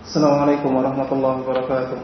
Assalamualaikum warahmatullahi wabarakatuh.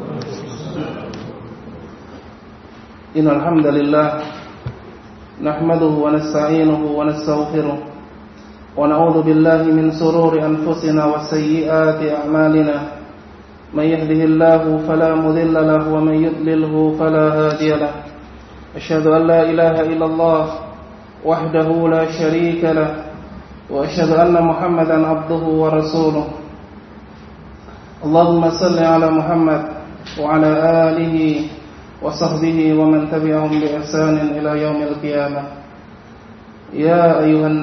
Innal hamdalillah nahmaduhu wa nasta'inuhu wa nastaghfiruh wa na'udzu billahi min shururi anfusina wa sayyiati a'malina. May yahdihillahu fala mudilla lahu wa may yudlilhu fala hadiya lahu. Asyhadu an la ilaha illallah wahdahu la syarika lahu wa asyhadu anna Muhammadan abduhu wa rasuluh. Allahumma salli ala Muhammad wa ala alihi wa sahbihi wa man tabi'ahum bi ihsanin ila yaumil qiyamah. Ya ayuhan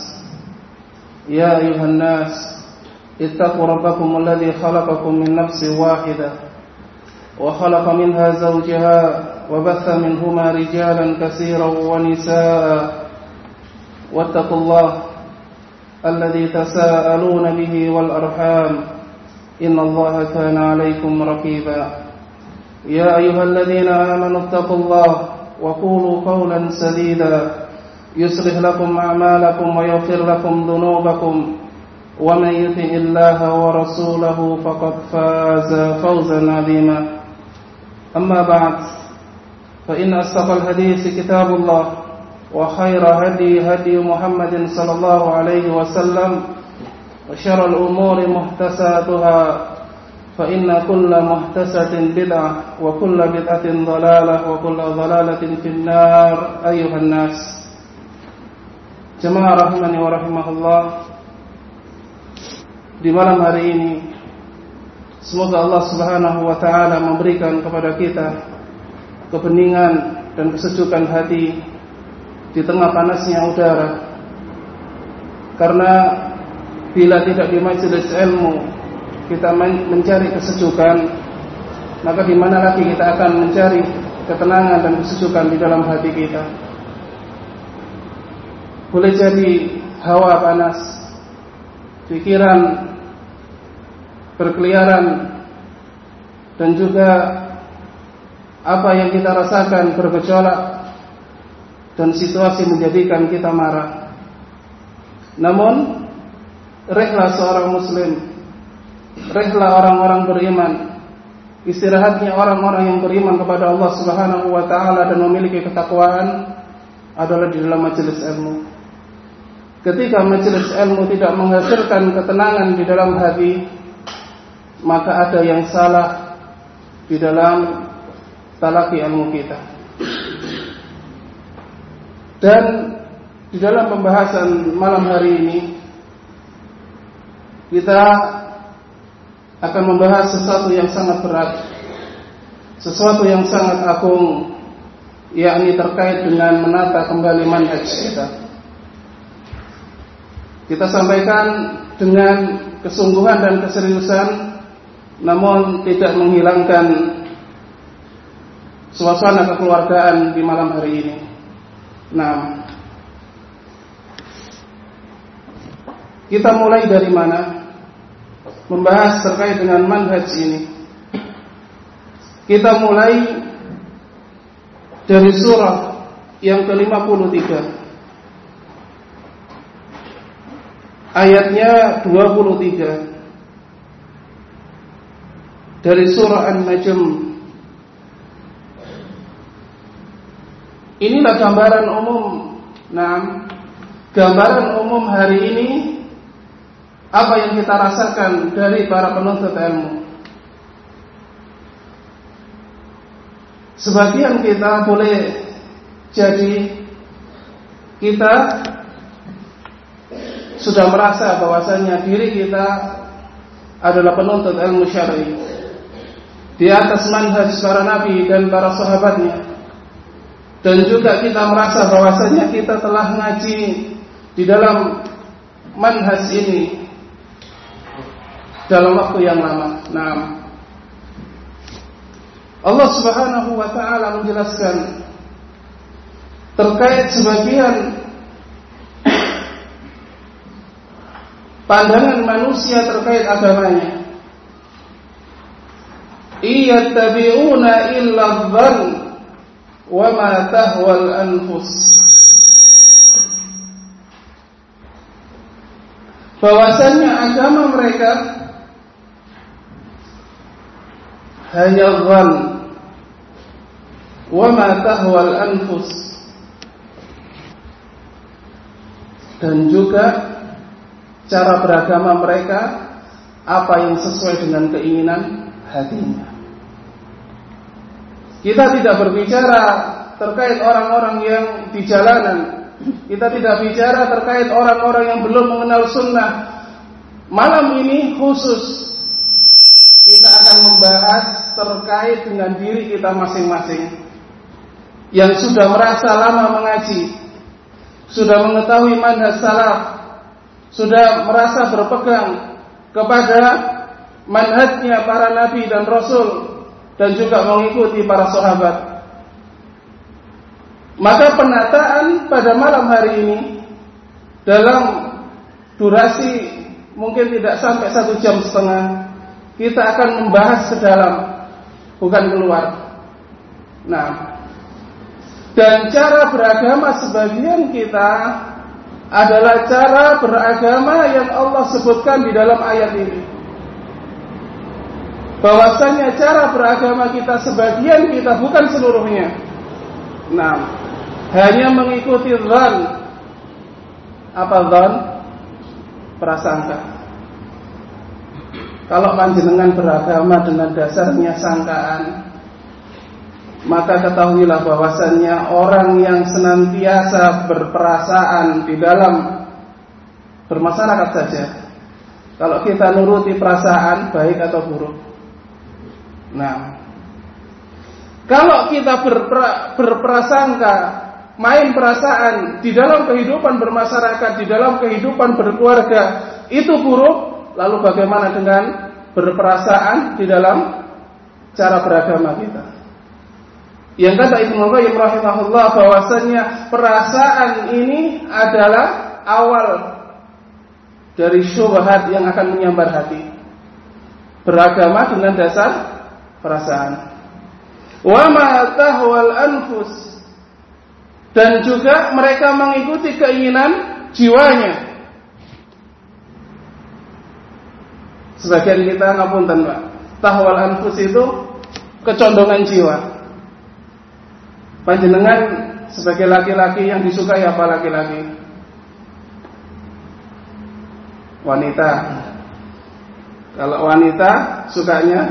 nas ittaqu rabbakum alladhi khalaqakum min nafsin wahidah wa khalaqa minha zawjaha wa batha minhuma rijalan katsiran wa nisaa'a wattaqullaha alladhi tasaaluna bihi wal arham inna Allaha kana 'alaykum raqiba. Ya ayyuhalladzina amanu taqullaha wa qulu qawlan sadida yuslih lakum a'malakum wa yaghfir lakum dhunubakum wa may yuti'illaha wa rasulahu faqad faza fawzan 'azima. Amma ba'd, fa inna asdaqal haditsi kitabullah wa khayra hadi Muhammadin sallallahu alaihi wasallam wa syarrul umuri muhtasatuha fa inna kulla muhtasatin bid'ah wa kulla bid'atin dhalalah wa kulla dhalalatin finnar. Ayuhan nas, jemaah rahimani wa rahimahullah, di malam hari ini semoga Allah Subhanahu wa taala memberikan kepada kita kebeningan dan kesejukan hati di tengah panasnya udara. Karena bila tidak di majelis ilmu kita mencari kesejukan, maka di mana lagi kita akan mencari ketenangan dan kesejukan di dalam hati kita. Boleh jadi hawa panas, pikiran berkeliaran, dan juga apa yang kita rasakan bergejolak, dan situasi menjadikan kita marah. Namun rehlah seorang muslim, rehlah orang-orang beriman, istirahatnya orang-orang yang beriman kepada Allah Subhanahu wa taala dan memiliki ketakwaan adalah di dalam majelis ilmu. Ketika majelis ilmu tidak menghasilkan ketenangan di dalam hati, maka ada yang salah di dalam talaqi ilmu kita. Dan di dalam pembahasan malam hari ini kita akan membahas sesuatu yang sangat berat, sesuatu yang sangat agung, yakni terkait dengan menata kembali manhaj kita. Kita sampaikan dengan kesungguhan dan keseriusan, namun tidak menghilangkan suasana kekeluargaan di malam hari ini. Nah, kita mulai dari mana? Membahas terkait dengan manhaj ini. Kita mulai dari surah yang ke-53, ayatnya 23 dari surah An-Najm. Inilah gambaran umum. Nah, gambaran umum hari ini, apa yang kita rasakan dari para penuntut ilmu. Sebagian kita boleh jadi kita sudah merasa bahwasanya diri kita adalah penuntut ilmu syar'i di atas manhaj para nabi dan para sahabatnya, dan juga kita merasa bahwasanya kita telah ngaji di dalam manhaj ini dalam waktu yang lama. Nah, Allah Subhanahu wa taala menjelaskan terkait sebagian pandangan manusia terkait agamanya. Iyattabi'una illa dhann wa ma tahwal anfus. Bahwasannya agama mereka hanya dhann, wa ma tahwal anfus, dan juga cara beragama mereka apa yang sesuai dengan keinginan hatinya. Kita tidak berbicara terkait orang-orang yang di jalanan, kita tidak bicara terkait orang-orang yang belum mengenal sunnah. Malam ini khusus kita akan membahas terkait dengan diri kita masing-masing yang sudah merasa lama mengaji, sudah mengetahui manhaj salaf, sudah merasa berpegang kepada manhajnya para nabi dan rasul, dan juga mengikuti para sahabat. Maka penataan pada malam hari ini dalam durasi mungkin tidak sampai 1,5 jam, kita akan membahas ke dalam, bukan keluar. Nah, dan cara beragama sebagian kita adalah cara beragama yang Allah sebutkan di dalam ayat ini. Bahwasanya cara beragama kita sebagian kita, bukan seluruhnya. Nah, hanya mengikuti dhann. Apa dhann? Prasangka. Kalau panjenengan beragama dengan dasarnya sangkaan, maka ketahuilah bahwasannya orang yang senantiasa berperasaan di dalam bermasyarakat saja, kalau kita nuruti perasaan baik atau buruk. Nah, kalau kita berprasangka, main perasaan di dalam kehidupan bermasyarakat, di dalam kehidupan berkeluarga, itu buruk, lalu bagaimana dengan berperasaan di dalam cara beragama kita? Yang kata Ibnu Qayyim rahimahullah bahwasanya perasaan ini adalah awal dari syubhat yang akan menyambar hati. Beragama dengan dasar perasaan. Wa ma tahwal anfus, dan juga mereka mengikuti keinginan jiwanya. Sebagian kita ngapunten, Pak. Tahwal anfus itu kecondongan jiwa. Panjenengan sebagai laki-laki yang disukai apa laki-laki? Wanita. Kalau wanita sukanya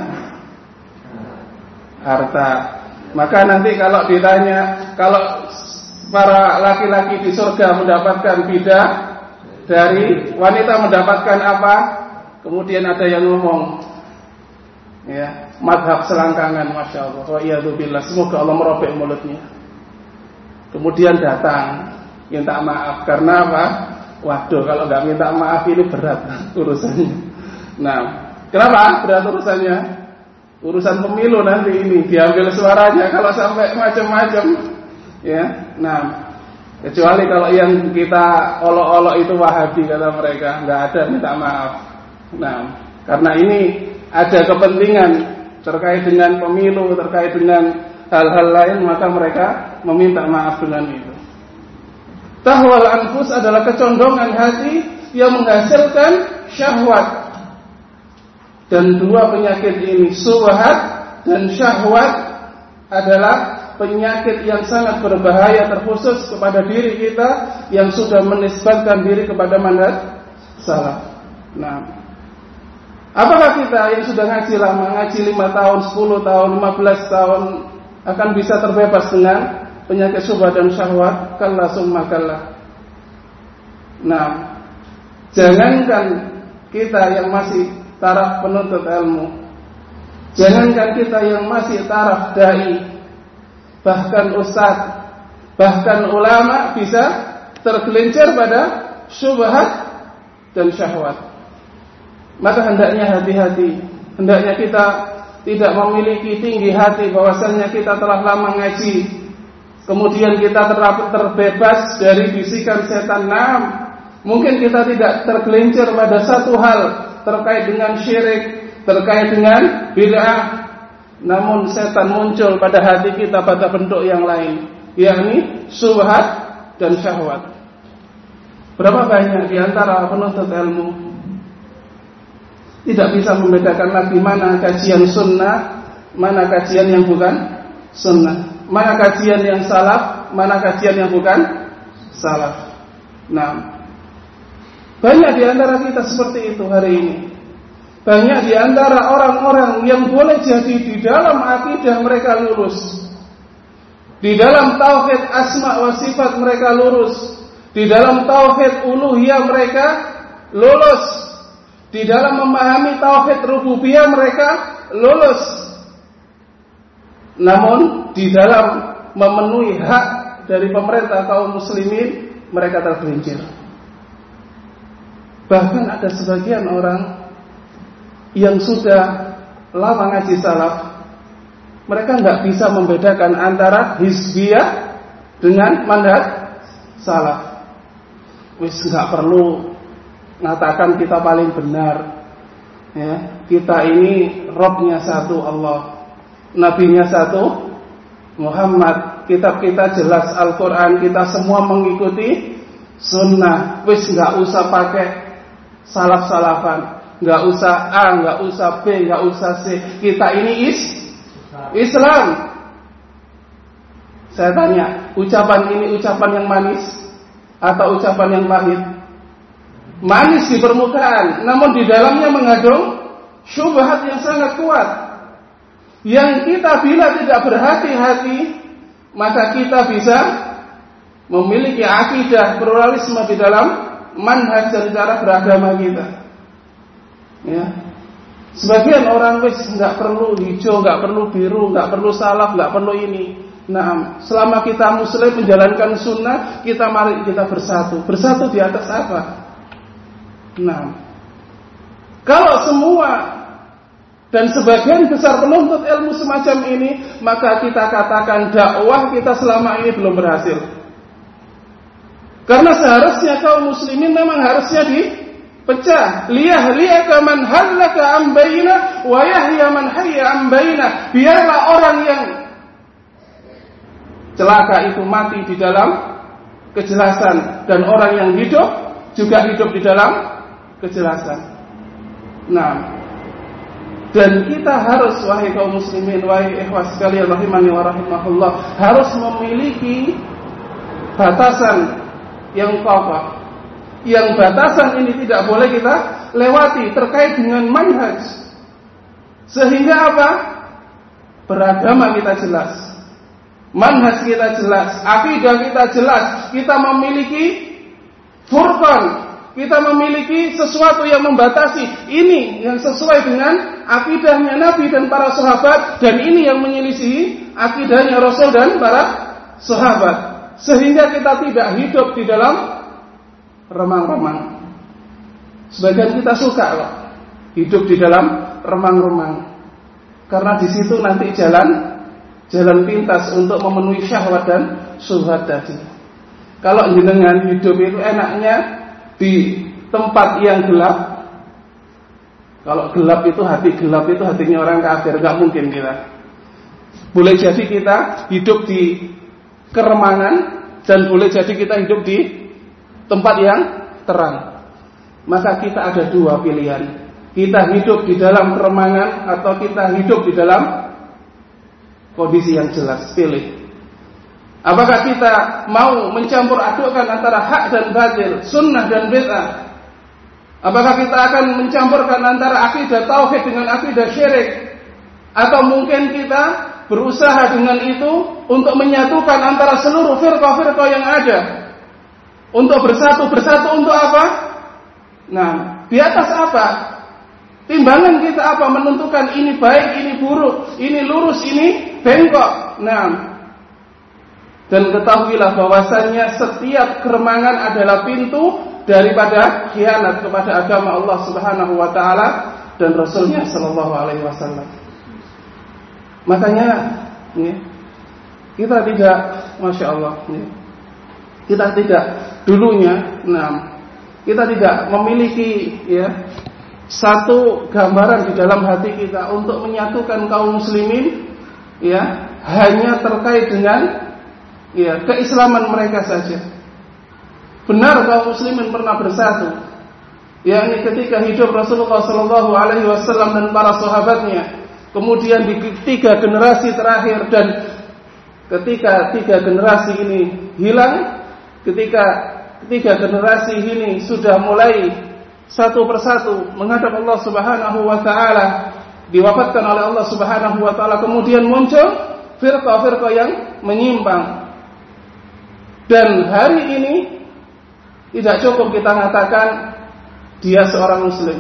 harta. Maka nanti kalau ditanya, kalau para laki-laki di surga mendapatkan bidah dari wanita mendapatkan apa? Kemudian ada yang ngomong, ya, madhab selangkangan, masya Allah. Wa iyadzubillah, semoga Allah merobek mulutnya. Kemudian datang minta maaf karena apa? Waduh, kalau nggak minta maaf ini berat urusannya. Nah, kenapa berat urusannya? Urusan pemilu nanti ini diambil suaranya kalau sampai macam-macam, ya. Nah, kecuali kalau yang kita olok-olok itu Wahabi kata mereka, nggak ada minta maaf. Nah, karena ini ada kepentingan terkait dengan pemilu, terkait dengan hal-hal lain, maka mereka meminta maaf dengan itu. Tahwal anfus adalah kecondongan hati yang menghasilkan syahwat. Dan dua penyakit ini, syubhat dan syahwat, adalah penyakit yang sangat berbahaya terkhusus kepada diri kita yang sudah menisbatkan diri kepada manhaj salaf. Nah, apakah kita yang sudah ngaji lama, ngaji 5 tahun, 10 tahun, 15 tahun akan bisa terbebas dengan penyakit syubhat dan syahwat? Kalla summa kalla. Nah, jangankan kita yang masih taraf penuntut ilmu, jangankan kita yang masih taraf dai, bahkan ustaz, bahkan ulama bisa tergelincir pada syubhat dan syahwat. Maka hendaknya hati-hati, hendaknya kita tidak memiliki tinggi hati bahwasannya kita telah lama ngaji, kemudian kita terbebas dari bisikan setan. Mungkin kita tidak tergelincir pada satu hal terkait dengan syirik, terkait dengan bid'ah, namun setan muncul pada hati kita pada bentuk yang lain, yakni syubhat dan syahwat. Berapa banyak di antara penuntut ilmu tidak bisa membedakan lagi mana kajian sunnah, mana kajian yang bukan sunnah, mana kajian yang salaf, mana kajian yang bukan salaf. Nah, banyak di antara kita seperti itu hari ini. Banyak di antara orang-orang yang boleh jadi di dalam akidah mereka lurus, di dalam tauhid asma wa sifat mereka lurus, di dalam tauhid uluhiyah mereka lulus, di dalam memahami tauhid rububiyah mereka lulus. Namun di dalam memenuhi hak dari pemerintah kaum muslimin mereka tergelincir. Bahkan ada sebagian orang yang sudah lama ngaji salaf, mereka nggak bisa membedakan antara hizbiyah dengan manhaj salaf. Wis nggak perlu mengatakan kita paling benar, ya, kita ini Robnya satu Allah, Nabinya satu Muhammad, kitab kita jelas Al-Quran, kita semua mengikuti sunnah. Wis nggak usah pakai salaf-salafan, nggak usah A, nggak usah B, nggak usah C. Kita ini Islam. Saya tanya, ucapan ini ucapan yang manis atau ucapan yang pahit? Manis di permukaan, namun di dalamnya mengandung syubhat yang sangat kuat. Yang kita bila tidak berhati-hati, maka kita bisa memiliki akidah pluralisme di dalam manhaj dan cara beragama kita. Ya. Sebagian orang wis nggak perlu hijau, nggak perlu biru, nggak perlu salaf, nggak perlu ini. Nah, selama kita muslim menjalankan sunnah, mari kita bersatu. Bersatu di atas apa? Nah, kalau semua dan sebagian besar penuntut ilmu semacam ini, maka kita katakan dakwah kita selama ini belum berhasil. Karena seharusnya kaum muslimin memang harusnya dipecah. Liyahlika man halaka an baina wa yahya man hayya an baina. Biarlah orang yang celaka itu mati di dalam kejelasan, dan orang yang hidup juga hidup di dalam kejelasan. Nah, dan kita harus, wahai kaum muslimin, wahai ikhwas sekalian rahimani wa rahimahullah, harus memiliki batasan yang kokoh. Yang batasan ini tidak boleh kita lewati terkait dengan manhaj. Sehingga apa? Beragama kita jelas, manhaj kita jelas, akidah kita jelas, kita memiliki furqan, kita memiliki sesuatu yang membatasi. Ini yang sesuai dengan akidahnya Nabi dan para sahabat, dan ini yang menyelisihi akidahnya Rasul dan para sahabat. Sehingga kita tidak hidup di dalam remang-remang. Sebagian kita suka kok hidup di dalam remang-remang, karena di situ nanti jalan pintas untuk memenuhi syahwat dan syubhat tadi. Kalau jenengan hidup itu enaknya di tempat yang gelap. Kalau gelap itu hatinya orang kafir, nggak mungkin kita. Boleh jadi kita hidup di keremangan, dan boleh jadi kita hidup di tempat yang terang. Maka kita ada dua pilihan. Kita hidup di dalam keremangan atau kita hidup di dalam kondisi yang jelas. Pilih. Apakah kita mau mencampur adukkan antara hak dan batil, sunnah dan bid'ah? Apakah kita akan mencampurkan antara akidah tauhid dengan akidah syirik? Atau mungkin kita berusaha dengan itu untuk menyatukan antara seluruh firqah-firqah yang ada, untuk bersatu untuk apa? Nah, di atas apa? Timbangan kita apa? Menentukan ini baik, ini buruk, ini lurus, ini bengkok. Nah, dan ketahuilah bahwasannya setiap keremangan adalah pintu daripada khianat kepada agama Allah Subhanahu wa taala dan Rasulnya sallallahu alaihi wasallam. Makanya kita tidak, Masya Allah, kita tidak dulunya, kita tidak memiliki satu gambaran di dalam hati kita untuk menyatukan kaum muslimin, hanya terkait dengan keislaman mereka saja. Benar kaum muslimin pernah bersatu, yakni ketika hidup Rasulullah sallallahu alaihi wasallam dan para sahabatnya, kemudian di 3 generasi terakhir, dan ketika 3 generasi ini hilang, ketika 3 generasi ini sudah mulai satu persatu menghadap Allah Subhanahu wa taala, diwafatkan oleh Allah Subhanahu wa taala, kemudian muncul firqah-firqah yang menyimpang. Dan hari ini tidak cukup kita mengatakan dia seorang muslim.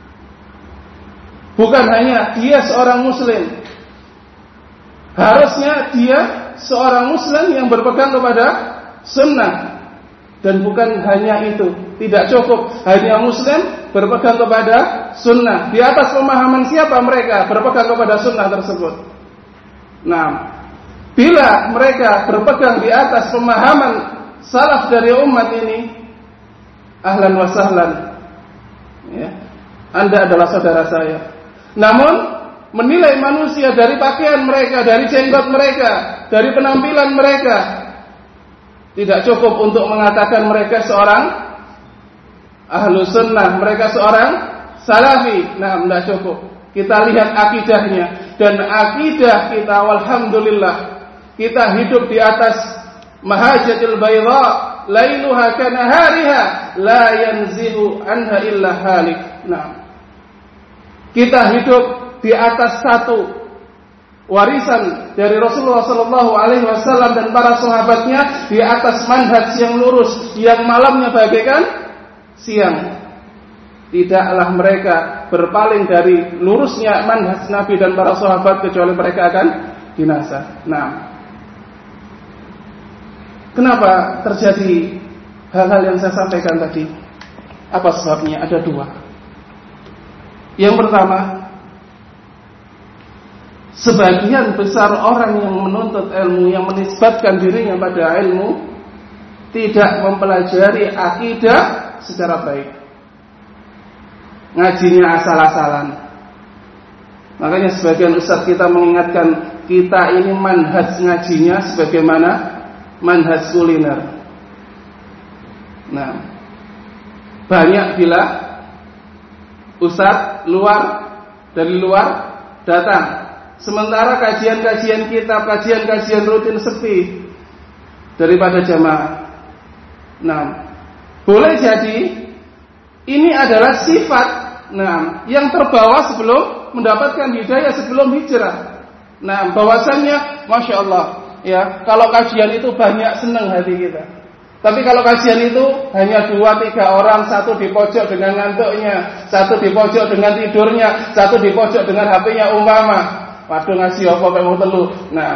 Bukan hanya dia seorang muslim, harusnya dia seorang muslim yang berpegang kepada sunnah. Dan bukan hanya itu, tidak cukup hanya muslim berpegang kepada sunnah. Di atas pemahaman siapa mereka berpegang kepada sunnah tersebut? Nah, bila mereka berpegang di atas pemahaman salaf dari umat ini, ahlan wa sahlan, ya, Anda adalah saudara saya. Namun menilai manusia dari pakaian mereka, dari jenggot mereka, dari penampilan mereka, tidak cukup untuk mengatakan mereka seorang ahlu sunnah, mereka seorang salafi. Nah, tidak cukup. Kita lihat akidahnya, dan akidah kita, walhamdulillah, kita hidup di atas mahajjatil bayda, lailuha kanahariha, la yanzihu anha illa halik. Nah, kita hidup di atas satu warisan dari Rasulullah sallallahu alaihi wasallam dan para sahabatnya, di atas manhaj yang lurus, yang malamnya bagaikan siang. Tidaklah mereka berpaling dari lurusnya manhaj Nabi dan para sahabat kecuali mereka akan binasa. Nah, kenapa terjadi hal-hal yang saya sampaikan tadi? Apa sebabnya? Ada 2. Yang pertama, sebagian besar orang yang menuntut ilmu, yang menisbatkan dirinya pada ilmu, tidak mempelajari akidah secara baik. Ngajinya asal-asalan. Makanya sebagian ustaz kita mengingatkan kita ini manhaj ngajinya sebagaimana manhaj kuliner. Nah, banyak bila ustaz dari luar datang, sementara kajian-kajian kitab, kajian-kajian rutin sepi daripada jamaah. Nah, boleh jadi ini adalah sifat yang terbawa sebelum mendapatkan hidayah, sebelum hijrah. Nah, bahwasannya Masya Allah, ya, kalau kajian itu banyak senang hati kita. Tapi kalau kajian itu hanya 2-3 orang, satu di pojok dengan ngantuknya, satu di pojok dengan tidurnya, satu di pojok dengan HP-nya umpama, waduh ngasih apa kayak telu. Nah,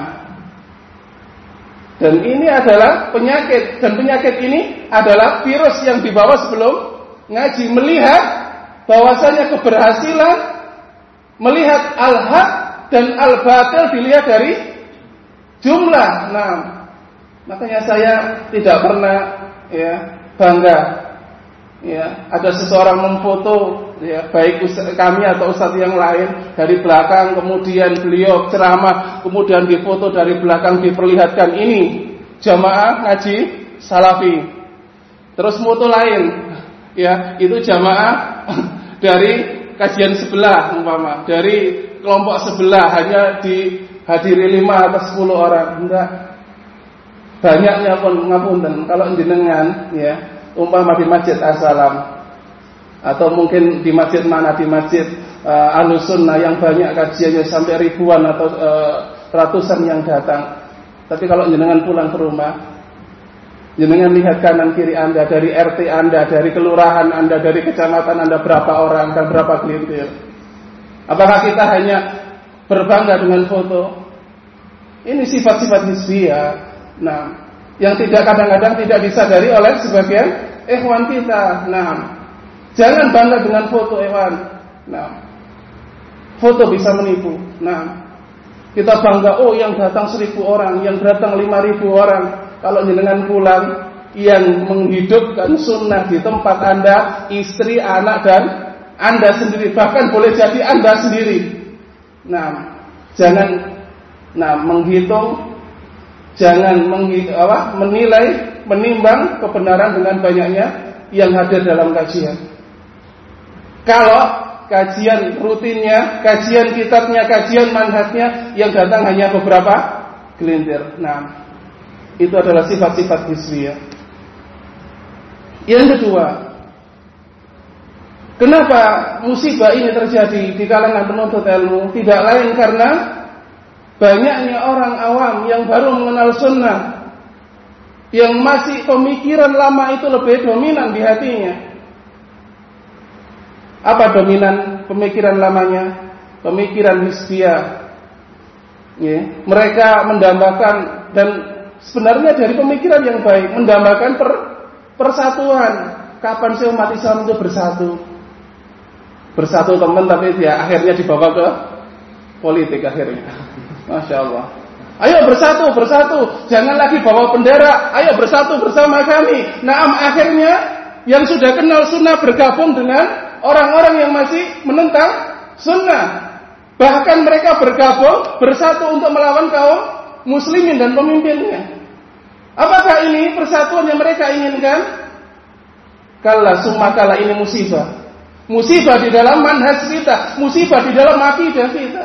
dan ini adalah penyakit, dan penyakit ini adalah virus yang dibawa sebelum ngaji, melihat bahwasanya keberhasilan, melihat al-haq dan al-batil dilihat dari jumlah. Nah, makanya saya tidak pernah bangga ada seseorang memfoto baik kami atau ustaz yang lain dari belakang, kemudian beliau ceramah, kemudian difoto dari belakang, diperlihatkan ini jamaah ngaji salafi. Terus foto lain, itu jamaah dari kajian sebelah, umpama dari kelompok sebelah, hanya dihadiri 5 atau 10 orang. Enggak, banyaknya pun ngapunten. Kalau jenengan umpama di Masjid As-Salam, atau mungkin di masjid mana, di masjid Ahlus Sunnah yang banyak kajiannya sampai ribuan atau ratusan yang datang. Tapi kalau jenengan pulang ke rumah, jenengan lihat kanan kiri Anda, dari RT Anda, dari kelurahan Anda, dari kecamatan Anda, berapa orang dan berapa gelintir. Apakah kita hanya berbangga dengan foto? Ini sifat-sifat hizbiyah. Nah, yang kadang-kadang tidak disadari oleh sebagian ikhwan kita. Nah, jangan bangga dengan foto, ikhwan. Nah, foto bisa menipu. Nah, kita bangga, yang datang 1000 orang, yang datang 5000 orang. Kalau jenengan pulang, yang menghidupkan sunnah di tempat Anda, istri, anak, dan Anda sendiri, bahkan boleh jadi Anda sendiri. Nah, jangan menghitung, jangan menilai, menimbang kebenaran dengan banyaknya yang hadir dalam kajian. Kalau kajian rutinnya, kajian kitabnya, kajian manhajnya yang datang hanya beberapa gelintir. Nah, itu adalah sifat-sifat hizbiyah. Yang kedua, kenapa musibah ini terjadi di kalangan penuntut ilmu? Tidak lain karena banyaknya orang awam yang baru mengenal sunnah, yang masih pemikiran lama itu lebih dominan di hatinya. Apa dominan pemikiran lamanya? Pemikiran hizbiyah. Ya, mereka mendambakan, dan sebenarnya dari pemikiran yang baik, mendambakan persatuan. Kapan sih umat Islam itu bersatu teman, tapi ya akhirnya dibawa ke politik akhirnya. Masya Allah. Ayo bersatu, jangan lagi bawa bendera. Ayo bersatu bersama kami. Naam, akhirnya yang sudah kenal sunnah bergabung dengan orang-orang yang masih menentang sunnah. Bahkan mereka bergabung bersatu untuk melawan kaum muslimin dan pemimpinnya. Apakah ini persatuan yang mereka inginkan? Kalla summa kalla, ini musibah. Musibah di dalam manhaj kita, musibah di dalam akidah kita.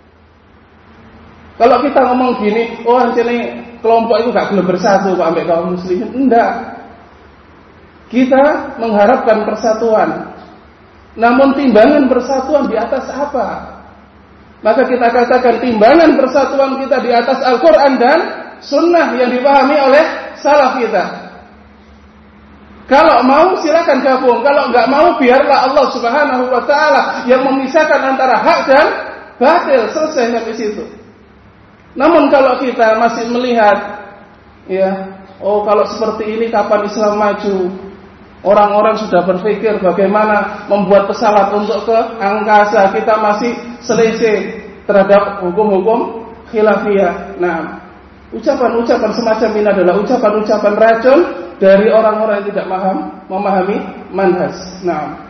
Kalau kita ngomong gini, oh ini kelompok itu gak belum bersatu kok ambek kaum muslimin. Enggak. Kita mengharapkan persatuan. Namun timbangan persatuan di atas apa? Maka kita katakan timbangan persatuan kita di atas Al-Quran dan sunnah yang dipahami oleh salaf kita. Kalau mau silakan gabung, kalau enggak mau biarlah Allah Subhanahu wa taala yang memisahkan antara hak dan batil, selesai sampai situ. Namun kalau kita masih melihat, ya, oh kalau seperti ini kapan Islam maju? Orang-orang sudah berpikir bagaimana membuat pesawat untuk ke angkasa, kita masih selisih terhadap hukum-hukum khilafiyah. Nah, ucapan-ucapan semacam ini adalah ucapan-ucapan racun dari orang-orang yang tidak memahami manhaj. Nah,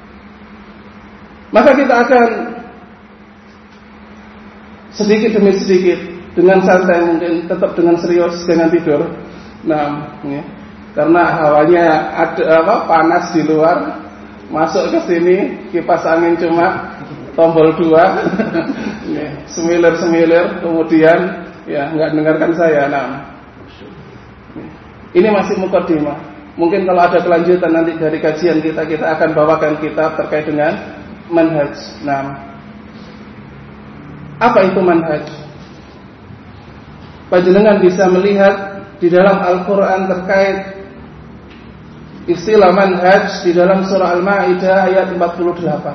maka kita akan sedikit demi sedikit, dengan santai mungkin, tetap dengan serius, dengan tidur. Nah, ya. Karena hawanya ada panas di luar, masuk ke sini kipas angin cuma tombol 2, semilir, kemudian ya nggak dengarkan saya. Nah, ini masih mukaddimah. Mungkin kalau ada kelanjutan nanti dari kajian kita akan bawakan kitab terkait dengan manhaj. Nah, apa itu manhaj? Panjenengan bisa melihat di dalam Al-Quran terkait istilah manhaj di dalam surah Al-Ma'idah ayat 48.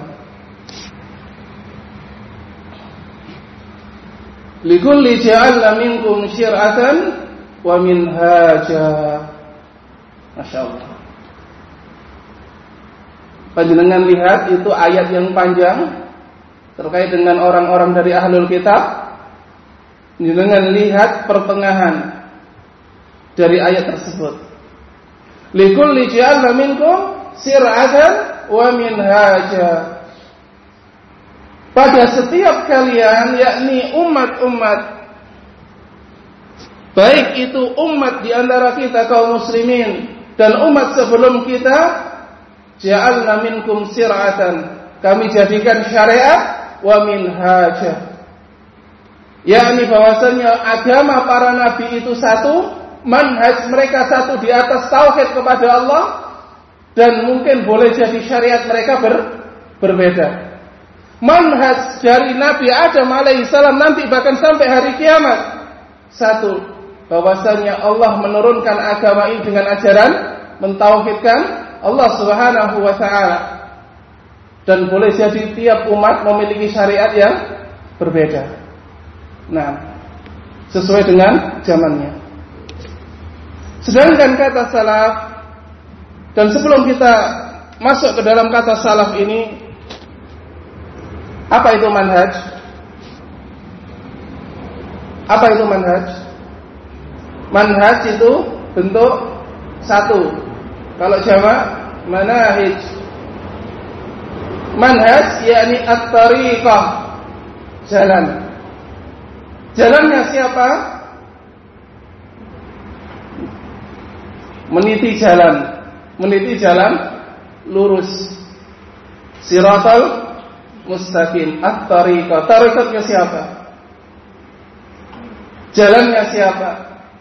Likulli ja'alna minkum syir'atan wa minhaja. Masya Allah. Panjenengan lihat itu ayat yang panjang terkait dengan orang-orang dari ahlul kitab. Panjenengan lihat pertengahan dari ayat tersebut. Likulli ja'alna minkum syir'atan wa minhaja. Pada setiap kalian, yakni umat-umat, baik itu umat di antara kita kaum muslimin dan umat sebelum kita, ja'alna minkum syir'atan, kami jadikan syariat, wa minhaja, yakni bahwasanya agama para nabi itu satu, manhaj mereka satu di atas tauhid kepada Allah, dan mungkin boleh jadi syariat mereka berbeda. Manhaj dari Nabi Adam alaihissalam nanti bahkan sampai hari kiamat satu, bahwasanya Allah menurunkan agama ini dengan ajaran mentauhidkan Allah Subhanahu wa taala, dan boleh jadi tiap umat memiliki syariat yang berbeda. Nah, sesuai dengan zamannya. Sedangkan kata salaf, dan sebelum kita masuk ke dalam kata salaf ini, apa itu manhaj? Apa itu manhaj? Manhaj itu bentuk satu. Kalau jamak, manahij. Manhaj yakni at-tariqah, jalan. Jalannya siapa? Meniti jalan lurus, siratal mustaqim. At-tariqah. Tariqatnya siapa? Jalannya siapa?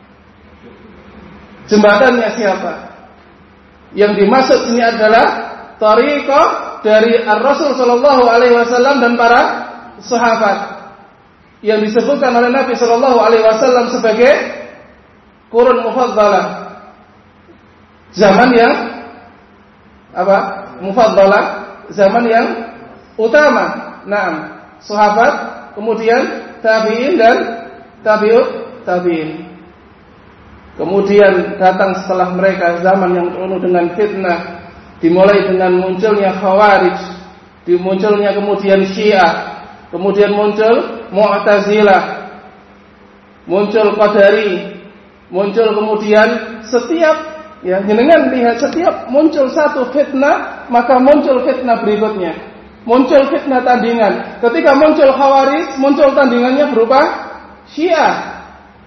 Jembatannya siapa? Yang dimaksud ini adalah tariqah dari Ar-Rasul sallallahu alaihi wasallam dan para sahabat. Yang disebutkan oleh Nabi sallallahu alaihi wasallam sebagai qurun mufaddalah. Zaman yang apa? Mufaddalah, zaman yang utama. Naam, sahabat, kemudian tabi'in dan tabi'ut tabi'in. Kemudian datang setelah mereka zaman yang penuh dengan fitnah, dimulai dengan munculnya Khawarij, dimunculnya kemudian Syiah, kemudian muncul Mu'tazilah, muncul Qadari, muncul kemudian setiap, ya, jenengan lihat setiap muncul satu fitnah, maka muncul fitnah berikutnya. Muncul fitnah tandingan. Ketika muncul Khawarij, muncul tandingannya berupa Syiah.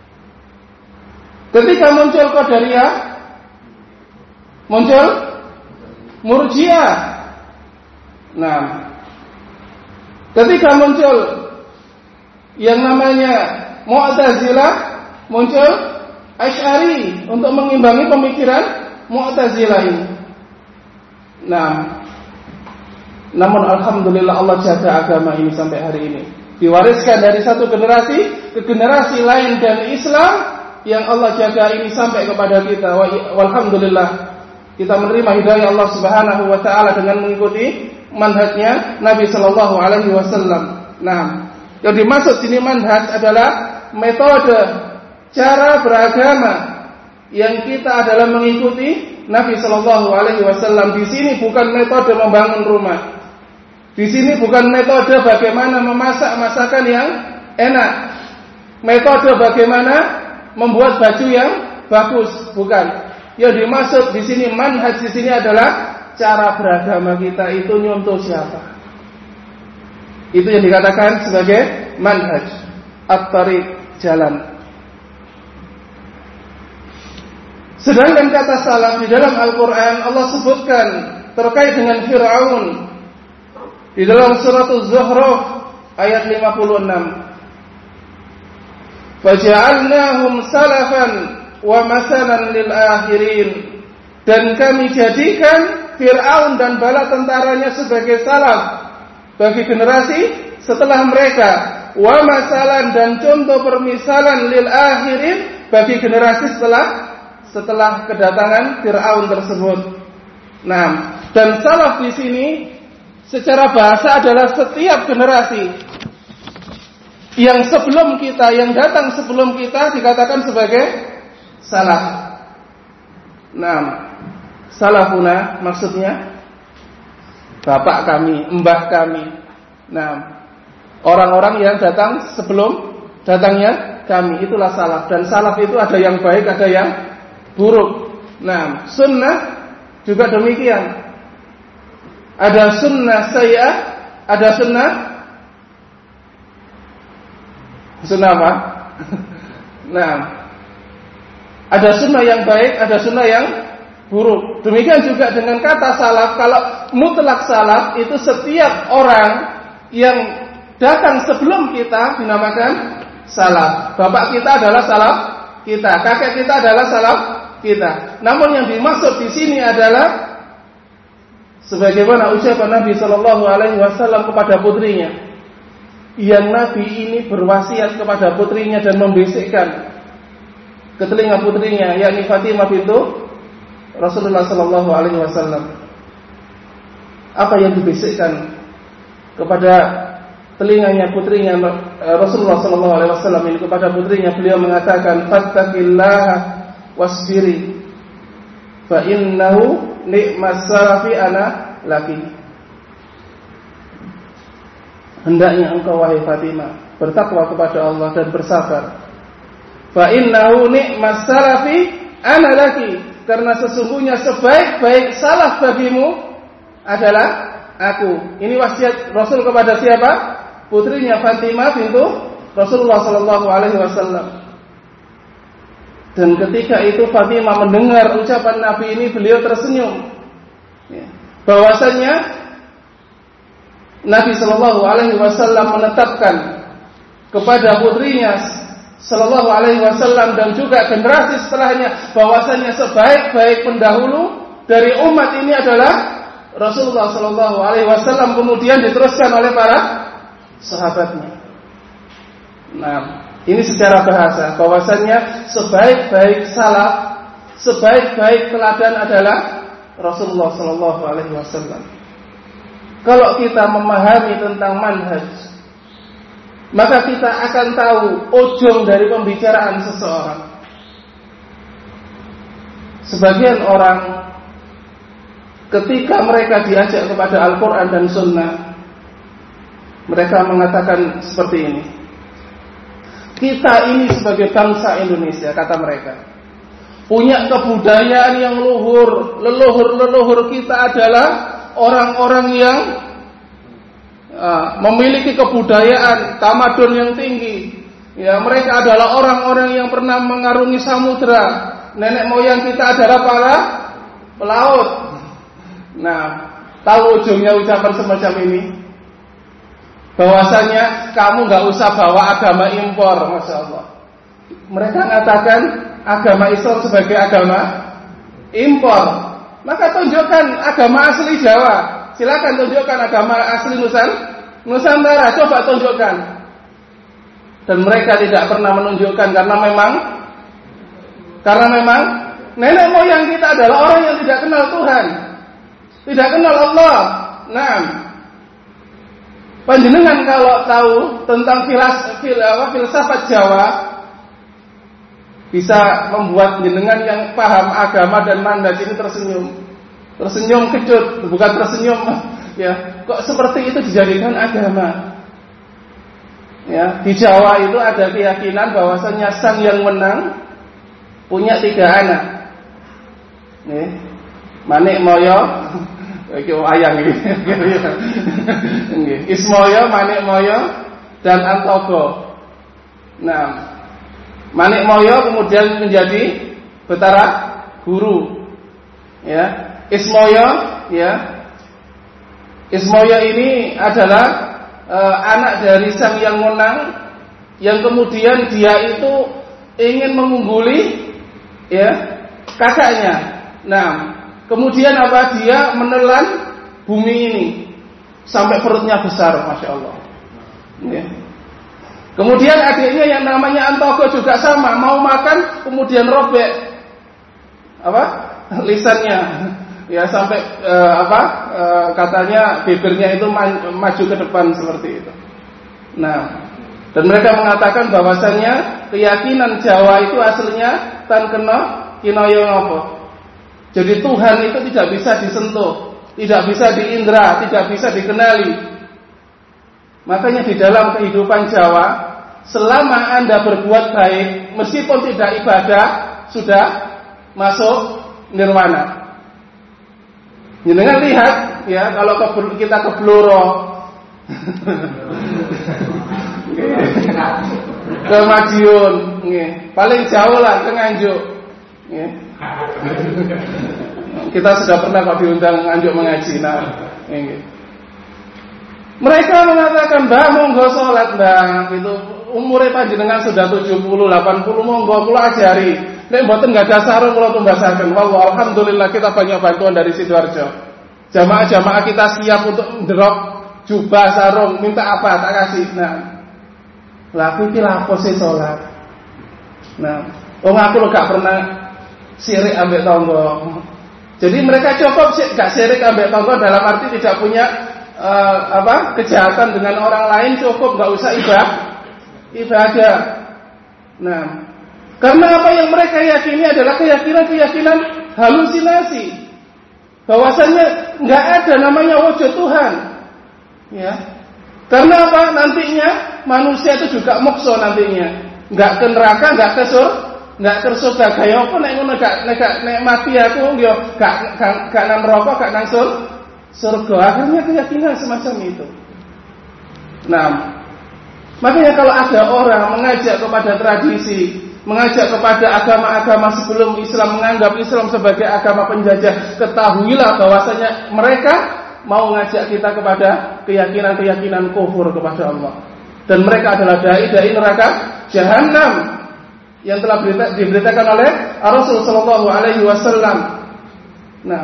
Ketika muncul Qadariyah, muncul Murji'ah. Nah, ketika muncul yang namanya Mu'tazilah, muncul Asy'ari untuk mengimbangi pemikiran Mu'tazilah ini. Nah, namun alhamdulillah Allah jaga agama ini sampai hari ini. Diwariskan dari satu generasi ke generasi lain, dan Islam yang Allah jaga ini sampai kepada kita. Walhamdulillah, kita menerima hidayah Allah Subhanahu wa taala dengan mengikuti manhajnya Nabi sallallahu alaihi wasallam. Nah, yang dimaksud sini manhaj adalah metode, cara beragama yang kita adalah mengikuti Nabi sallallahu alaihi wasallam. Di sini bukan metode membangun rumah. Di sini bukan metode bagaimana memasak masakan yang enak. Metode bagaimana membuat baju yang bagus, bukan. Yang dimaksud di sini manhaj di sini adalah cara beragama kita itu nyontoh siapa. Itu yang dikatakan sebagai manhaj, at-tariq, jalan. Sedangkan kata salaf di dalam Al-Quran Allah sebutkan terkait dengan Fir'aun di dalam surat Az-Zukhruf ayat 56. Faja'alnahum salafan wa masalan lil akhirin. Dan kami jadikan Fir'aun dan bala tentaranya sebagai salaf bagi generasi setelah mereka, wa masalan, dan contoh permisalan lil akhirin bagi generasi setelah kedatangan Fir'aun tersebut. Nah, dan salaf di sini secara bahasa adalah setiap generasi yang sebelum kita, yang datang sebelum kita dikatakan sebagai salaf. Nah, salafuna maksudnya bapak kami, mbah kami. Nah, orang-orang yang datang sebelum datangnya kami, itulah salaf. Dan salaf itu ada yang baik, ada yang buruk. Nah, sunnah juga demikian. Ada sunnah sayyi'ah, ada sunnah apa? Nah, ada sunnah yang baik, ada sunnah yang buruk. Demikian juga dengan kata salaf. Kalau mutlak salaf itu setiap orang yang datang sebelum kita dinamakan salaf. Bapak kita adalah salaf kita, kakek kita adalah salaf kita. Namun yang dimaksud di sini adalah sebagaimana ucapan Nabi sallallahu alaihi wasallam kepada putrinya. Yang Nabi ini berwasiat kepada putrinya dan membisikkan ke telinga putrinya, yakni Fatimah bintu Rasulullah sallallahu alaihi wasallam. Apa yang dibisikkan kepada telinganya putrinya Rasulullah sallallahu alaihi wasallam ini kepada putrinya? Beliau mengatakan, fattaqillaha wasbiri fa innahu ni'mas salafi ana laki. Hendaknya engkau wahai Fatimah bertakwa kepada Allah dan bersabar. Fa innahu ni'mas salafi ana laki, karena sesungguhnya sebaik-baik salaf bagimu adalah aku. Ini wasiat Rasul kepada siapa? Putrinya Fatimah bintu Rasulullah sallallahu alaihi wasallam. Dan ketika itu Fatimah mendengar ucapan Nabi ini, beliau tersenyum. Bahwasanya Nabi Shallallahu Alaihi Wasallam menetapkan kepada putrinya Shallallahu Alaihi Wasallam dan juga generasi setelahnya bahwasanya sebaik-baik pendahulu dari umat ini adalah Rasulullah Shallallahu Alaihi Wasallam, kemudian diteruskan oleh para sahabatnya. Nah, ini secara bahasa bahwasanya sebaik-baik salaf, sebaik-baik teladan adalah Rasulullah Shallallahu Alaihi Wasallam. Kalau kita memahami tentang manhaj, maka kita akan tahu ujung dari pembicaraan seseorang. Sebagian orang ketika mereka diajak kepada Al-Quran dan Sunnah, mereka mengatakan seperti ini: kita ini sebagai bangsa Indonesia, kata mereka, punya kebudayaan yang luhur. Leluhur kita adalah orang-orang yang memiliki kebudayaan tamadun yang tinggi. Ya, mereka adalah orang-orang yang pernah mengarungi samudra. Nenek moyang kita adalah para pelaut. Nah, tahu ujungnya ucapan semacam ini? Bahwasanya kamu nggak usah bawa agama impor, masya Allah. Mereka mengatakan agama Islam sebagai agama impor. Maka tunjukkan agama asli Jawa. Silakan tunjukkan agama asli Nusantara. Coba tunjukkan. Dan mereka tidak pernah menunjukkan karena memang nenek moyang kita adalah orang yang tidak kenal Tuhan, tidak kenal Allah. Nah, panjenengan kalau tahu tentang filsafat Jawa, bisa membuat jenengan yang paham agama dan manhaj ini tersenyum kecut, bukan tersenyum ya, kok seperti itu dijadikan agama. Ya, di Jawa itu ada keyakinan bahwasanya sang yang menang punya 3 anak. Nih, Manik Moyo, iki ayang iki. Nggih, Ismoyo, Manik Moyo dan Antogo. Nah, Manik Moyo kemudian menjadi Betara Guru. Ya, Ismoyo, ya. Ismoyo ini adalah anak dari sang yang menang, yang kemudian dia itu ingin mengungguli ya kakaknya. Nah, kemudian apa? Dia menelan bumi ini sampai perutnya besar, masya Allah. Ya. Kemudian adiknya yang namanya Antogo juga sama, mau makan kemudian robek lisannya, ya sampai katanya bibirnya itu maju ke depan seperti itu. Nah, dan mereka mengatakan bahwasannya keyakinan Jawa itu aslinya tan kena kinoyo ngopo. Jadi Tuhan itu tidak bisa disentuh, tidak bisa diindra, tidak bisa dikenali. Makanya di dalam kehidupan Jawa, selama Anda berbuat baik, meskipun tidak ibadah, sudah masuk nirwana. Jangan lihat ya, kalau kita ke Bluro, ke Madiun, paling jauh lah ke Nganjuk. Kita sudah pernah kok diundang Nganjuk mengaji. Nah, mereka mengatakan, "Mbah, monggo sholat, Mbah." Itu umure panjenengan sudah 70, 80, monggo kula ajari. Nek mboten enggak ada sarung kula tumbasaken. Wallah, alhamdulillah kita banyak bantuan dari Sidoarjo. Jamaah-jamaah kita siap untuk drop jubah, sarung, minta apa tak kasih. Nah, lah iki lapo sih salat. Nah, wong aku lho gak pernah sirik ambek tangga. Jadi mereka cukup gak sirik ambek tangga dalam arti tidak punya kejahatan dengan orang lain, cukup gak usah ibadah. Nah, karena apa yang mereka yakini adalah keyakinan halusinasi, bahwasannya nggak ada namanya wujud Tuhan, ya. Karena apa? Nantinya manusia itu juga mokso nantinya, nggak ke neraka, nggak ke surga. Kayak apa? Nek mati aku, yo gak nang neraka, gak nang surga. Akhirnya keyakinan semacam itu. Nah, makanya kalau ada orang mengajak kepada tradisi, mengajak kepada agama-agama sebelum Islam, menganggap Islam sebagai agama penjajah, ketahuilah bahwasanya mereka mau ngajak kita kepada keyakinan-keyakinan kufur kepada Allah. Dan mereka adalah dai-dai neraka Jahannam yang telah diberitakan oleh Rasul sallallahu alaihi wasallam. Nah,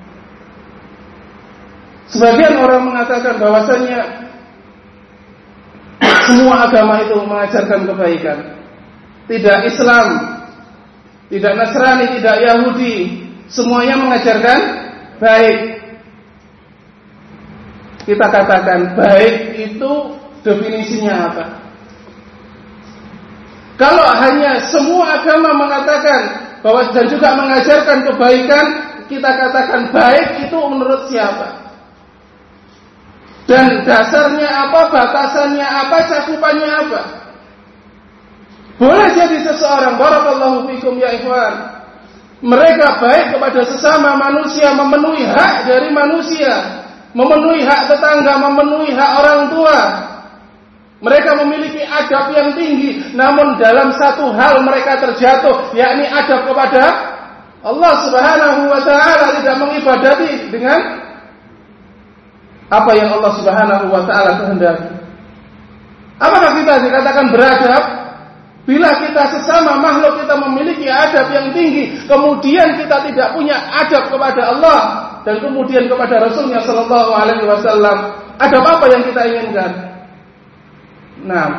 sebagian orang mengatakan bahwasanya semua agama itu mengajarkan kebaikan. Tidak Islam, tidak Nasrani, tidak Yahudi, semuanya mengajarkan baik. Kita katakan baik itu definisinya apa? Kalau hanya semua agama mengatakan bahwa dan juga mengajarkan kebaikan, kita katakan baik itu menurut siapa? Dan dasarnya apa, batasannya apa, cakupannya apa? Boleh jadi seseorang, barakallahu fikum ya ikhwan, mereka baik kepada sesama manusia, memenuhi hak dari manusia, memenuhi hak tetangga, memenuhi hak orang tua. Mereka memiliki adab yang tinggi, namun dalam satu hal mereka terjatuh, yakni adab kepada Allah Subhanahu wa ta'ala, tidak mengibadati dengan apa yang Allah Subhanahu wa ta'ala kehendaki. Apakah kita dikatakan beradab? Bila kita sesama makhluk kita memiliki adab yang tinggi, kemudian kita tidak punya adab kepada Allah dan kemudian kepada Rasulnya sallallahu alaihi wasallam, adab apa yang kita inginkan? Nah,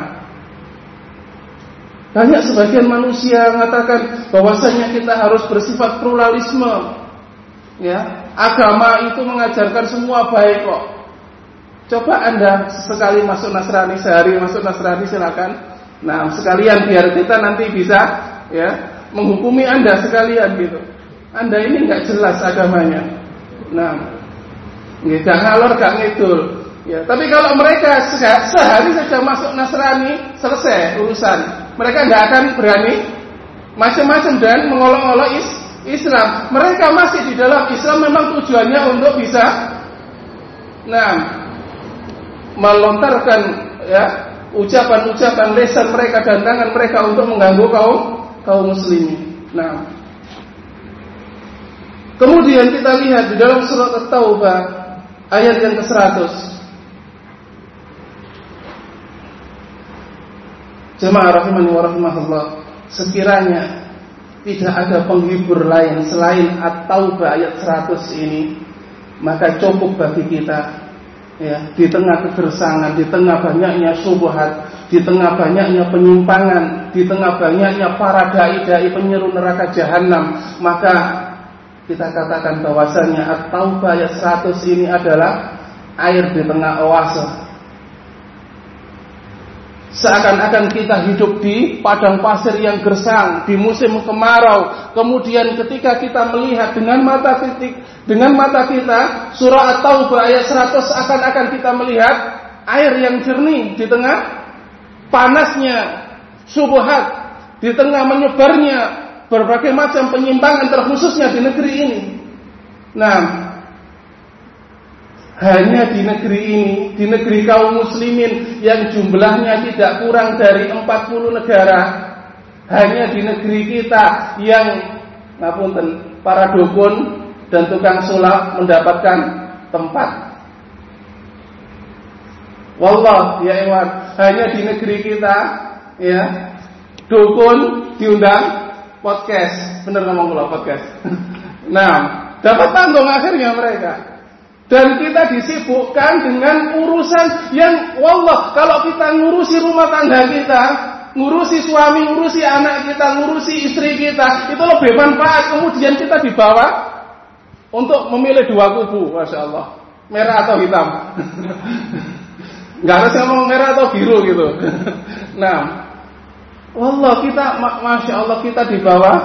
banyak sebagian manusia mengatakan bahwasanya kita harus bersifat pluralisme. Ya, agama itu mengajarkan semua baik kok. Coba Anda sekali masuk Nasrani, sehari masuk Nasrani silakan. Nah, sekalian biar kita nanti bisa ya menghukumi Anda sekalian gitu. Anda ini enggak jelas agamanya. Nah, enggak ngalor enggak ngidul. Ya, tapi kalau mereka sehari saja masuk Nasrani, selesai urusan. Mereka enggak akan berani macam-macam dan mengolok-olok Islam. Mereka masih di dalam Islam, memang tujuannya untuk bisa melontarkan ya ucapan-ucapan lisan mereka dan tangan mereka untuk mengganggu kaum muslimin. Nah, kemudian kita lihat di dalam surat At-Taubah ayat yang ke-100. Jemaah rahimani wa rahimahullah, sekiranya tidak ada penghibur lain selain At-Taubah ayat 100 ini, maka cukup bagi kita ya, di tengah kegersangan, di tengah banyaknya syubhat, di tengah banyaknya penyimpangan, di tengah banyaknya para dai-dai penyeru neraka Jahannam, maka kita katakan bahwasanya At-Taubah ayat 100 ini adalah air di tengah oase. Seakan-akan kita hidup di padang pasir yang gersang di musim kemarau. Kemudian ketika kita melihat dengan mata kita surah At-Taubah ayat 100, akan kita melihat air yang jernih di tengah panasnya syubhat, di tengah menyebarnya berbagai macam penyimpangan, terkhususnya di negeri ini. Nah, hanya di negeri ini, di negeri kaum muslimin yang jumlahnya tidak kurang dari 40 negara, hanya di negeri kita yang para dukun dan tukang sulap mendapatkan tempat. Wallah ya ikhwan, hanya di negeri kita ya dukun diundang podcast, bener ngomong pula podcast. Nah, dapat panggung akhirnya mereka. Dan kita disibukkan dengan urusan yang wallah, kalau kita ngurusi rumah tangga kita, ngurusi suami, ngurusi anak kita, ngurusi istri kita, itu lebih manfaat. Kemudian kita dibawa untuk memilih dua kubu, masya Allah, merah atau hitam. Nggak harus ngomong merah atau biru gitu. Nah, wallah kita, masya Allah, kita dibawa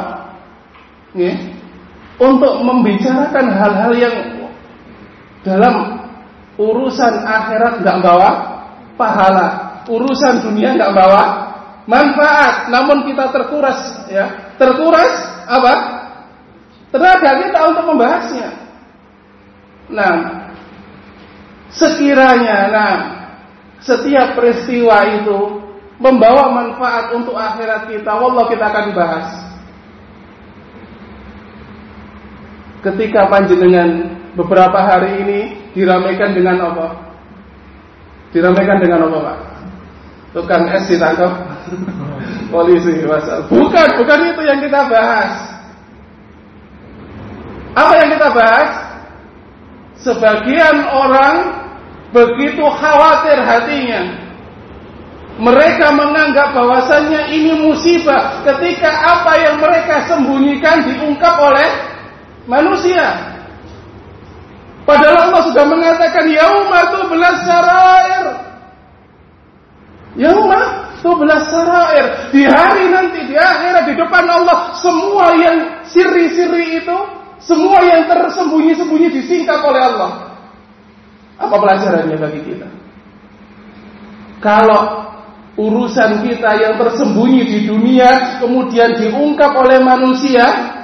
untuk membicarakan hal-hal yang dalam urusan akhirat nggak bawa pahala, urusan dunia nggak bawa manfaat, namun kita terkuras apa? Tenaga kita untuk membahasnya. Nah, sekiranya setiap peristiwa itu membawa manfaat untuk akhirat kita, wallah kita akan bahas. Ketika panjenengan beberapa hari ini diramaikan dengan apa? Diramaikan dengan apa Pak? Tukang es ditangkap polisi. Bukan itu yang kita bahas. Apa yang kita bahas? Sebagian orang begitu khawatir hatinya. Mereka menganggap bahwasannya ini musibah ketika apa yang mereka sembunyikan diungkap oleh manusia. Padahal Allah sudah mengatakan yauma tublas sarair. Yauma tublas sarair. Di hari nanti, di akhirat, di depan Allah, semua yang siri-siri itu, semua yang tersembunyi-sembunyi disingkap oleh Allah. Apa pelajarannya bagi kita? Kalau urusan kita yang tersembunyi di dunia kemudian diungkap oleh manusia,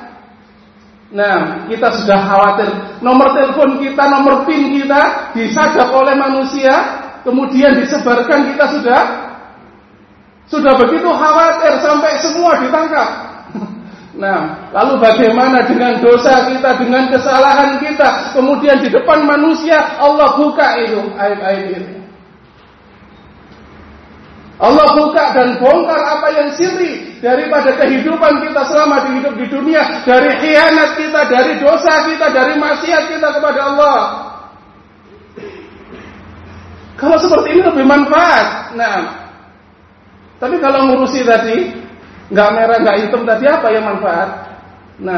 nah kita sudah khawatir. Nomor telepon kita, nomor PIN kita disadap oleh manusia, kemudian disebarkan, kita sudah begitu khawatir sampai semua ditangkap. Nah, lalu bagaimana dengan dosa kita, dengan kesalahan kita, kemudian di depan manusia Allah buka itu aib-aib itu. Allah buka dan bongkar apa yang sirri daripada kehidupan kita selama hidup di dunia, dari khianat kita, dari dosa kita, dari maksiat kita kepada Allah. Kalau seperti ini lebih manfaat. Nah, tapi kalau ngurusi tadi nggak merah nggak hitam tadi, apa yang manfaat? Nah,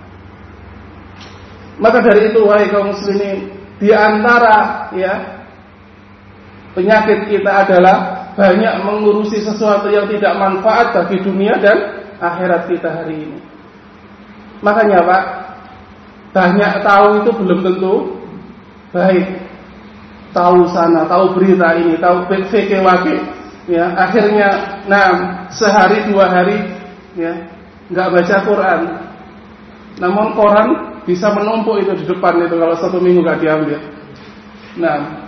maka dari itu wahai kaum muslimin, di antara penyakit kita adalah banyak mengurusi sesuatu yang tidak manfaat bagi dunia dan akhirat kita hari ini. Makanya Pak, banyak tahu itu belum tentu baik. Tahu sana, tahu berita ini, tahu VKWG, akhirnya sehari 2 hari nggak baca Quran. Namun koran bisa menumpuk itu di depan itu kalau 1 minggu nggak diambil. Nah,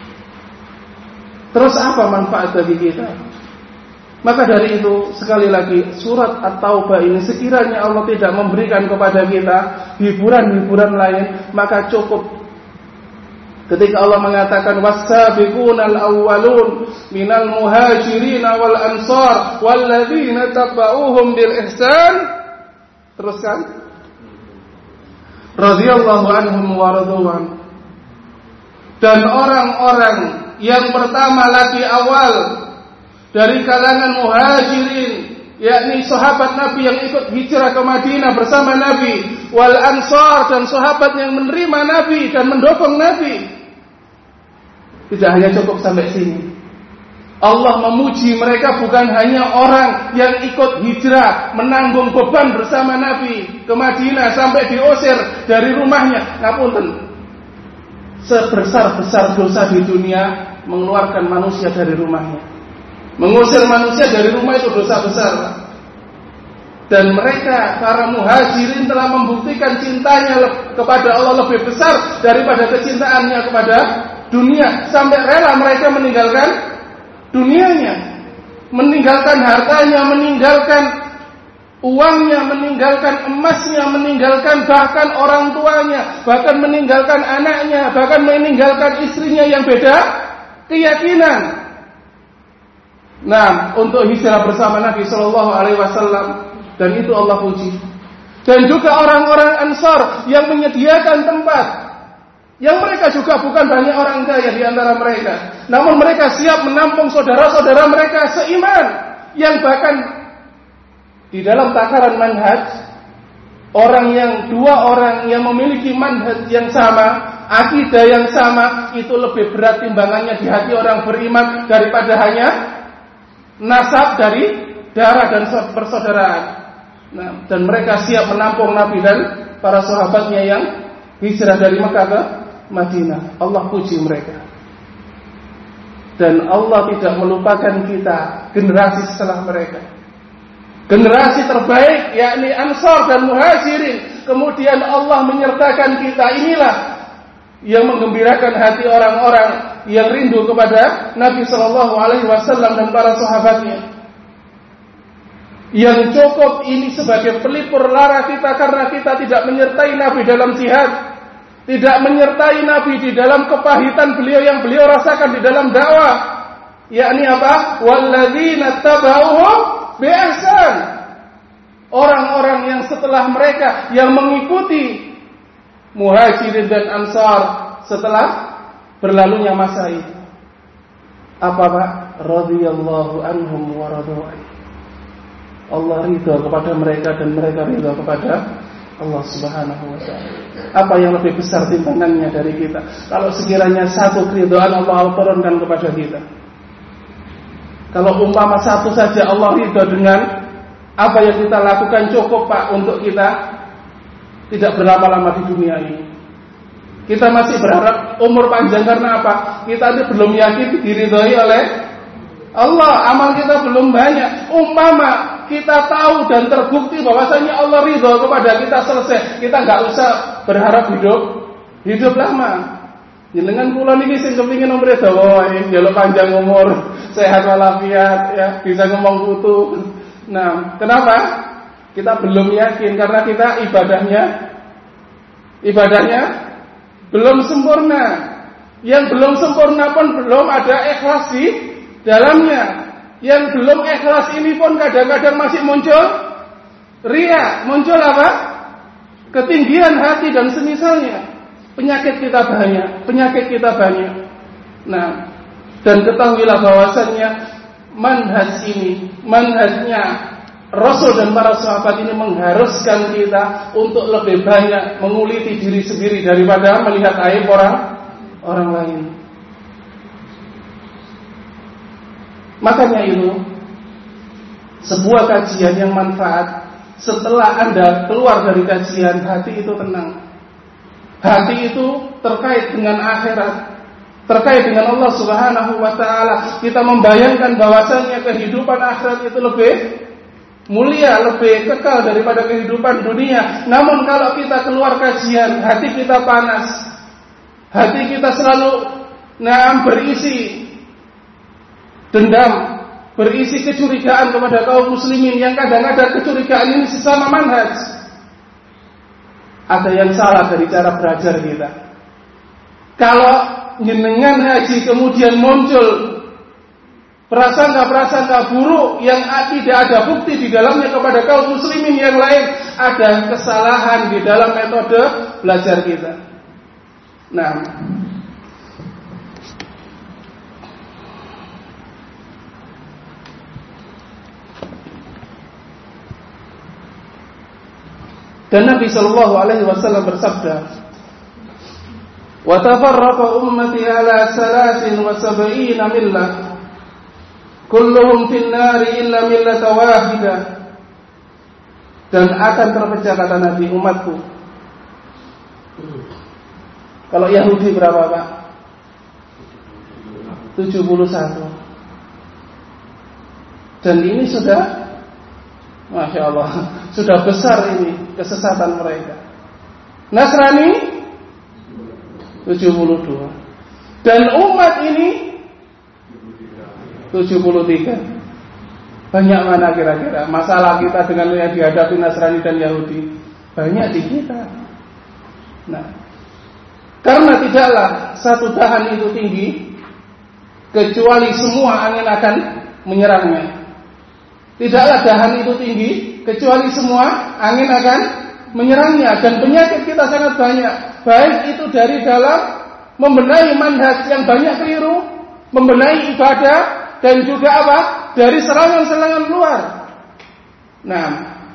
terus apa manfaat bagi kita? Maka dari itu sekali lagi surat At-Taubah ini sekiranya Allah tidak memberikan kepada kita hiburan-hiburan lain, maka cukup ketika Allah mengatakan was-sabiqunal awwalun minal muhajirin wal ansar walladzina tabauhum bil ihsan. Teruskan. Radhiyallahu anhum wa radwan. Dan orang-orang yang pertama lagi awal dari kalangan muhajirin, yakni sahabat Nabi yang ikut hijrah ke Madinah bersama Nabi, wal ansar, dan sahabat yang menerima Nabi dan mendukung Nabi. Tidak hanya cukup sampai sini. Allah memuji mereka bukan hanya orang yang ikut hijrah menanggung beban bersama Nabi ke Madinah sampai diusir dari rumahnya. Ngapunten, sebesar-besar dosa di dunia mengeluarkan manusia dari rumahnya. Mengusir manusia dari rumah itu dosa besar. Dan mereka, para muhajirin, telah membuktikan cintanya kepada Allah lebih besar daripada kecintaannya kepada dunia. Sampai rela mereka meninggalkan dunianya, meninggalkan hartanya, meninggalkan uangnya, meninggalkan emasnya, meninggalkan bahkan orang tuanya, bahkan meninggalkan anaknya, bahkan meninggalkan istrinya yang beda keyakinan. Nah, untuk hijrah bersama Nabi Shallallahu Alaihi Wasallam, dan itu Allah puji. Dan juga orang-orang Ansar yang menyediakan tempat, yang mereka juga bukan banyak orang kaya di antara mereka, namun mereka siap menampung saudara-saudara mereka seiman, yang bahkan di dalam takaran manhaj, dua orang yang memiliki manhaj yang sama, akidah yang sama, itu lebih berat timbangannya di hati orang beriman daripada hanya nasab dari darah dan persaudaraan. Nah, dan mereka siap menampung Nabi dan para sahabatnya yang hijrah dari Mekah ke Madinah. Allah puji mereka. Dan Allah tidak melupakan kita, generasi setelah mereka. Generasi terbaik, yakni Ansar dan Muhajirin. Kemudian Allah menyertakan kita. Inilah yang menggembirakan hati orang-orang yang rindu kepada Nabi Sallallahu Alaihi Wasallam dan para sahabatnya. Yang cukup ini sebagai pelipur lara kita karena kita tidak menyertai Nabi dalam jihad. tidak menyertai Nabi di dalam kepahitan beliau yang beliau rasakan di dalam dakwah, yakni apa? Walladzina tabauhu bi ihsan. Orang-orang yang setelah mereka yang mengikuti Muhajirin dan Ansar setelah berlalunya masa itu. Apa Pak? Radhiyallahu anhum wa radu an. Allah ridha kepada mereka dan mereka ridha kepada Allah Subhanahu wa taala. Apa yang lebih besar timbangannya dari kita? Kalau sekiranya satu keridhaan Allah turunkan kepada kita. Kalau umpama satu saja Allah ridha dengan apa yang kita lakukan cukup Pak untuk kita tidak berlama-lama di dunia ini. Kita masih berharap umur panjang karena apa? Kita belum yakin diridhoi oleh Allah. Amal kita belum banyak. Umpama kita tahu dan terbukti bahwasanya Allah ridho kepada kita, selesai. Kita nggak usah berharap hidup lama. Jenengan kula niki sing kepengin umure dawa, njaluk panjang umur, sehat walafiat, ya, bisa ngomong putu. Nah, kenapa? Kita belum yakin karena kita ibadahnya belum sempurna. Yang belum sempurna pun belum ada ikhlas di dalamnya. Yang belum ikhlas ini pun kadang-kadang masih muncul riya, muncul apa? Ketinggian hati dan semisalnya. Penyakit kita banyak. Nah, dan ketahuilah bahwasannya manhajnya Rasul dan para sahabat ini mengharuskan kita untuk lebih banyak menguliti diri sendiri daripada melihat aib orang lain. Makanya itu sebuah kajian yang manfaat. Setelah Anda keluar dari kajian, hati itu tenang. Hati itu terkait dengan akhirat, terkait dengan Allah Subhanahu wa taala. Kita membayangkan bahwasannya kehidupan akhirat itu lebih mulia, lebih kekal daripada kehidupan dunia. Namun kalau kita keluar kajian, hati kita panas. Hati kita selalu berisi dendam, berisi kecurigaan kepada kaum muslimin yang kadang-kadang kecurigaan ini sesama manhaj. Ada yang salah dari cara belajar kita. Kalau jenengan haji kemudian muncul prasangka-prasangka buruk yang tidak ada bukti di dalamnya kepada kaum muslimin yang lain, ada kesalahan di dalam metode belajar kita. Nah, dan Nabi sallallahu alaihi wasallam bersabda, "Wa tafarraqa ummati ala 73 millah, kulluhum fin nari illa millata wahidah." Dan akan terpecah, kata Nabi, umatku. Kalau Yahudi berapa Pak? 71. Dan ini sudah, Masya Allah, sudah besar ini kesesatan mereka. Nasrani 72. Dan umat ini 73. Banyak mana kira-kira masalah kita dengan yang dihadapi Nasrani dan Yahudi? Banyak di kita. Nah, karena tidaklah satu dahan itu tinggi kecuali semua angin akan menyerangnya. Tidaklah dahan itu tinggi kecuali semua angin akan menyerangnya. Dan penyakit kita sangat banyak, baik itu dari dalam membenahi manhaj yang banyak keliru, membenahi ibadah, dan juga apa? Dari serangan-serangan luar. Nah,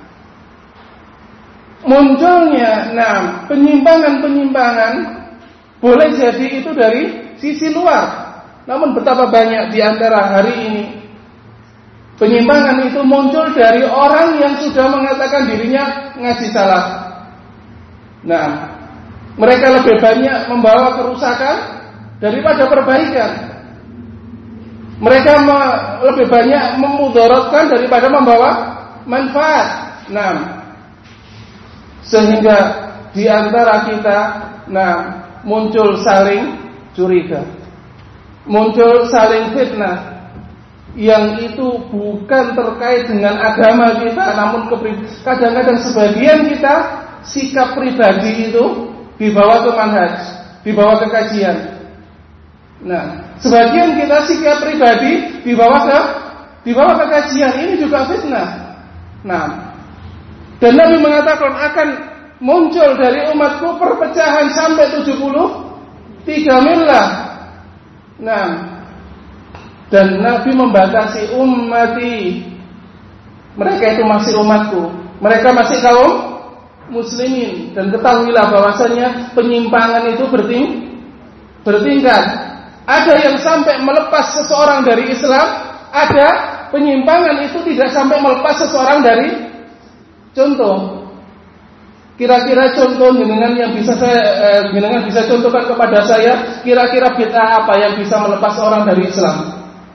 munculnya penyimpangan-penyimpangan boleh jadi itu dari sisi luar. Namun betapa banyak di antara hari ini penyimpangan itu muncul dari orang yang sudah mengatakan dirinya ngaji salaf. Nah, mereka lebih banyak membawa kerusakan daripada perbaikan. Mereka lebih banyak memudaratkan daripada membawa manfaat. Nah, sehingga di antara kita muncul saling curiga, muncul saling fitnah, yang itu bukan terkait dengan agama kita, namun kadang-kadang sebagian kita sikap pribadi itu dibawa ke manhaj, dibawa ke kajian. Nah, sebagian kita sikap pribadi dibawa ke kajian, ini juga fitnah. Nah, dan Nabi mengatakan akan muncul dari umatku perpecahan sampai 73 milah. Nah, dan Nabi membatasi ummati, mereka itu masih umatku, mereka masih kaum muslimin. Dan ketahuilah bahwasanya penyimpangan itu bertingkat. Ada yang sampai melepas seseorang dari Islam, ada penyimpangan itu tidak sampai melepas seseorang dari. Contoh, kira-kira contoh jenengan yang bisa jenengan bisa contohkan kepada saya, kira-kira bid'ah apa yang bisa melepas orang dari Islam?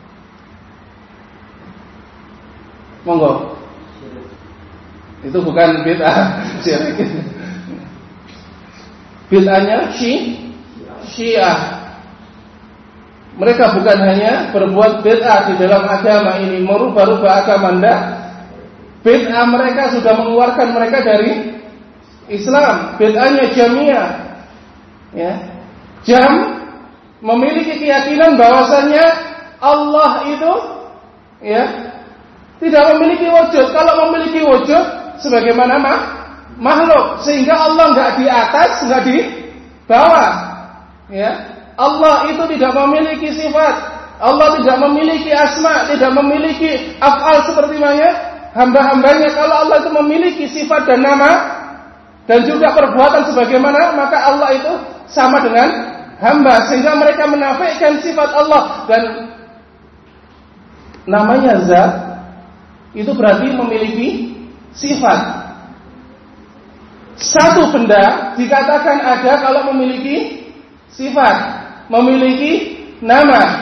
Monggo. Itu bukan bid'ah syirik. Bid'ahnya Syiah. Mereka bukan hanya berbuat bid'ah di dalam agama ini, merubah-rubah agama Anda. Bid'ah mereka sudah mengeluarkan mereka dari Islam. Bid'ahnya Jahmiyah. Ya. Jam memiliki keyakinan bahwasanya Allah itu tidak memiliki wujud. Kalau memiliki wujud sebagaimana makhluk, sehingga Allah enggak di atas, enggak di bawah. Ya. Allah itu tidak memiliki sifat, Allah tidak memiliki asma, tidak memiliki af'al seperti hamba-hambanya. Kalau Allah itu memiliki sifat dan nama dan juga perbuatan sebagaimana, maka Allah itu sama dengan hamba, sehingga mereka menafikan sifat Allah. Dan namanya zat itu berarti memiliki sifat. Satu benda dikatakan ada kalau memiliki sifat, memiliki nama.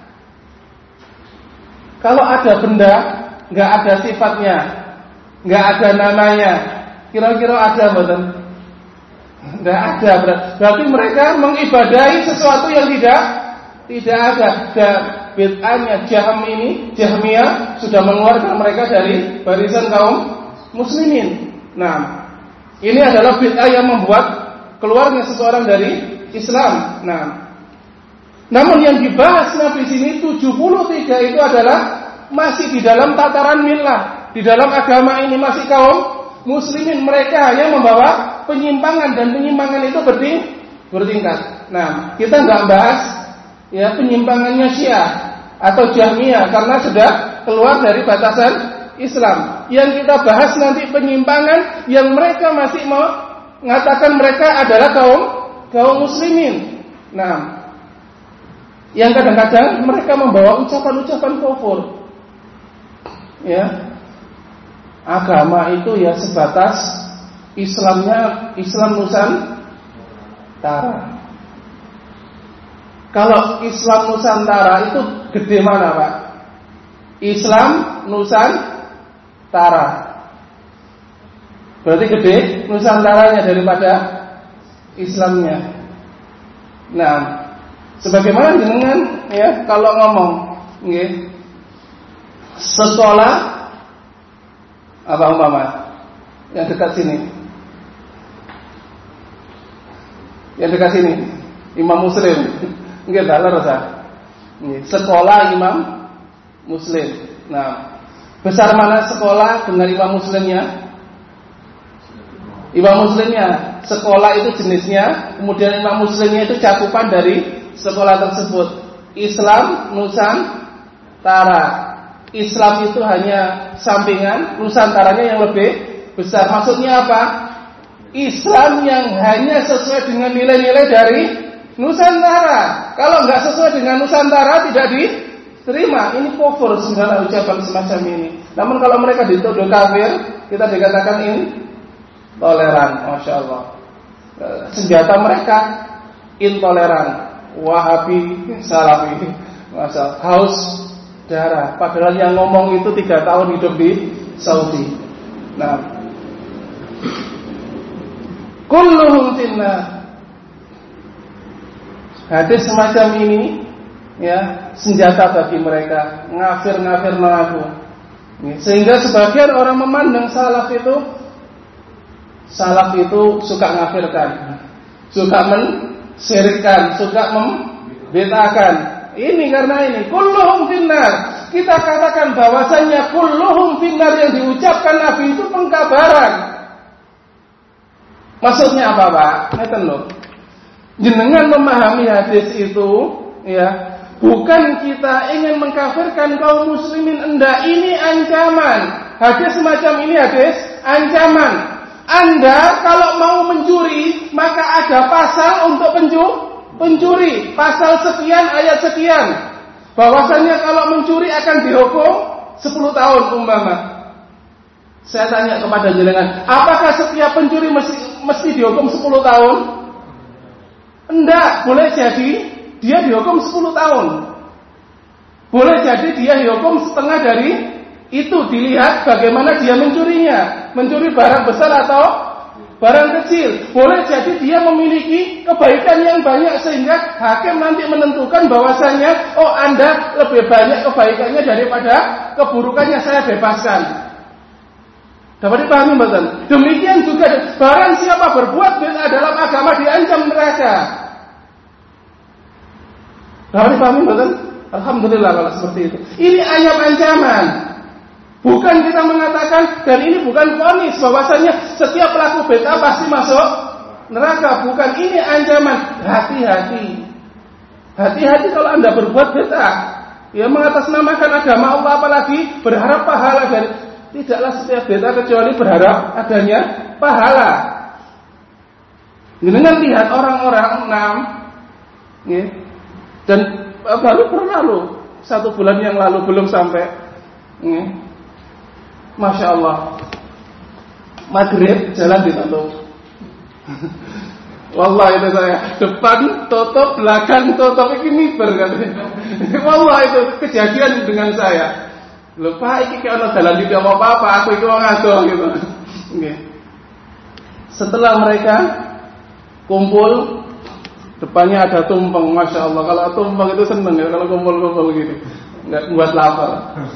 Kalau ada benda nggak ada sifatnya, nggak ada namanya, kira-kira ada betul? Nggak ada. Berarti mereka mengibadahi sesuatu yang tidak ada. Dan bid'ahnya Jahmiyah sudah mengeluarkan mereka dari barisan kaum muslimin. Nah, ini adalah bid'ah yang membuat keluarnya seseorang dari Islam. Nah, namun yang dibahas Nabi sini 73 itu adalah masih di dalam tataran millah, di dalam agama ini masih kaum muslimin. Mereka hanya membawa penyimpangan, dan penyimpangan itu bertingkat. Nah, kita nggak bahas penyimpangannya Syiah atau Jahmiyah karena sudah keluar dari batasan Islam. Yang kita bahas nanti penyimpangan yang mereka masih mengatakan mereka adalah kaum muslimin. Nah, yang kadang-kadang mereka membawa ucapan-ucapan kufur. Ya. Agama itu ya sebatas Islam Nusantara. Kalau Islam Nusantara itu gede mana, Pak? Islam Nusantara. Berarti gede Nusantaranya daripada Islamnya. Nah, sebagaimana dengan kalau ngomong sekolah apa umpama yang dekat sini, Imam Muslim, nggih dalar rasa. Sekolah Imam Muslim. Nah, besar mana sekolah dengan Imam Muslimnya? Imam Muslimnya, sekolah itu jenisnya, kemudian Imam Muslimnya itu cakupan dari sekolah tersebut. Islam Nusantara. Islam itu hanya sampingan, Nusantaranya yang lebih besar. Maksudnya apa? Islam yang hanya sesuai dengan nilai-nilai dari Nusantara. Kalau nggak sesuai dengan Nusantara tidak diterima. Ini kufur segala ucapan semacam ini. Namun kalau mereka dituduh kafir, kita dikatakan intoleran. Masya Allah. Senjata mereka intoleran. Wahabi, Salafi, Masya Allah. Haus darah. Padahal yang ngomong itu 3 tahun hidup di Saudi. Nah, kulluhum finnar. Hadis semacam ini senjata bagi mereka, ngafir mengaku. Sehingga sebagian orang memandang salaf itu suka ngafirkan, suka mensyirikkan, suka membid'ahkan. Ini karena ini kulluhum finnar. Kita katakan bahwasanya kulluhum finnar yang diucapkan Nabi itu pengkabaran. Maksudnya apa, Pak? Ngeten lho. Jenengan memahami hadis itu, ya, bukan kita ingin mengkafirkan kaum muslimin, enggak, ini ancaman. Hadis semacam ini hadis ancaman. Anda kalau mau mencuri, maka ada pasal untuk pencuri. Pasal sekian, ayat sekian. Bahwasanya kalau mencuri akan dihukum 10 tahun umpama. Saya tanya kepada jenengan, apakah setiap pencuri mesti dihukum 10 tahun? Enggak, boleh jadi dia dihukum 10 tahun. Boleh jadi dia dihukum setengah dari itu, dilihat bagaimana dia mencurinya. Mencuri barang besar atau barang kecil. Boleh jadi dia memiliki kebaikan yang banyak sehingga hakim nanti menentukan bahwasanya oh Anda lebih banyak kebaikannya daripada keburukannya, saya bebaskan. Dapat dipahami betul? Demikian juga barang siapa berbuat bid'ah dalam agama diancam neraka. Dapat dipahami betul? Alhamdulillah kalau seperti itu. Ini ayat ancaman. Bukan kita mengatakan, dan ini bukan vonis bahwasanya setiap pelaku bid'ah pasti masuk neraka. Bukan, ini ancaman. Hati-hati. Hati-hati kalau Anda berbuat bid'ah, ya, mengatasnamakan agama Allah, apalagi berharap pahala dari. Tidaklah setiap bid'ah kecuali berharap adanya pahala. Dengan lihat orang-orang ya, dan baru pernah loh 1 bulan yang lalu belum sampai. Ya. Masya Allah, maghrib jalan ditutup. Wallah itu saya depan tutup, belakang tutup, ini berkata. Wallah itu kejadian dengan saya. Lupa iki ana dalan iki apa-apa, aku iki wong adoh gitu. Nggih. Setelah mereka kumpul, depannya ada tumpeng, Masya Allah. Kalau tumpeng itu seneng ya, kalau kumpul-kumpul gitu, nggak buat lapar.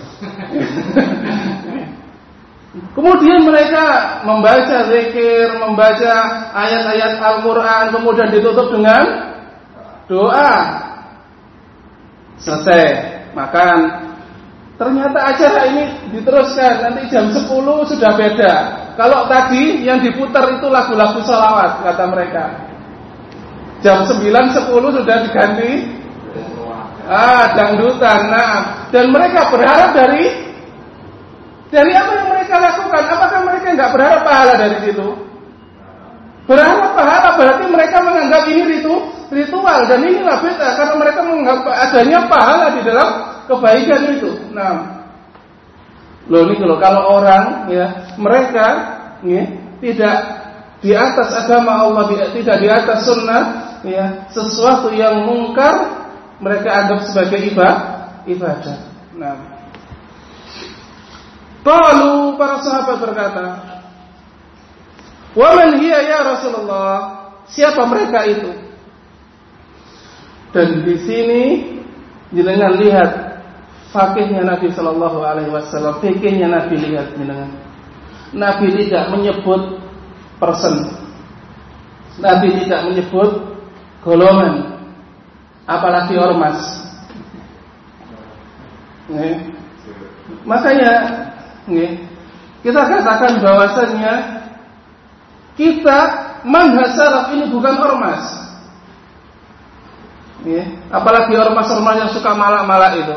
Kemudian mereka membaca zikir, membaca ayat-ayat Al-Quran, kemudian ditutup dengan doa. Selesai makan. Ternyata acara ini diteruskan, nanti jam 10 sudah beda. Kalau tadi yang diputar itu lagu-lagu sholawat, kata mereka. Jam 9-10 sudah diganti dangdutan. Nah, dan mereka berharap dari apa yang mereka lakukan. Apakah mereka nggak berharap pahala dari situ? Berharap pahala berarti mereka menganggap ini ritual, dan inilah bid'ah karena mereka menganggap adanya pahala di dalam kebaikan itu. Nah, loh ini kalau orang ya, mereka ya, tidak di atas agama Allah, tidak di atas sunnah ya, sesuatu yang mungkar mereka anggap sebagai ibadah. Nah, qalu, para sahabat berkata, wa man hiya ya Rasulullah, siapa mereka itu? Dan di sini jenengan lihat fakihnya Nabi Sallallahu Alaihi Wasallam, fikihnya Nabi, lihat jenengan. Nabi tidak menyebut person, Nabi tidak menyebut golongan, apalagi ormas. Makanya kita katakan bahwasannya kita manhaj salaf ini bukan ormas. Apalagi ormas-ormas yang suka malak-malak itu.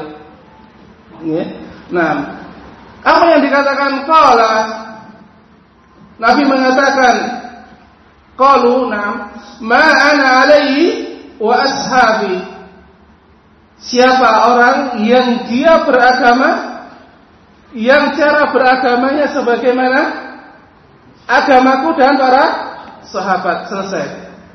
Nah, apa yang dikatakan qala, Nabi mengatakan qalu ma ana alaihi wa ashabi. Siapa orang yang dia beragama, yang cara beragamanya sebagaimana agamaku dan para sahabat. Selesai.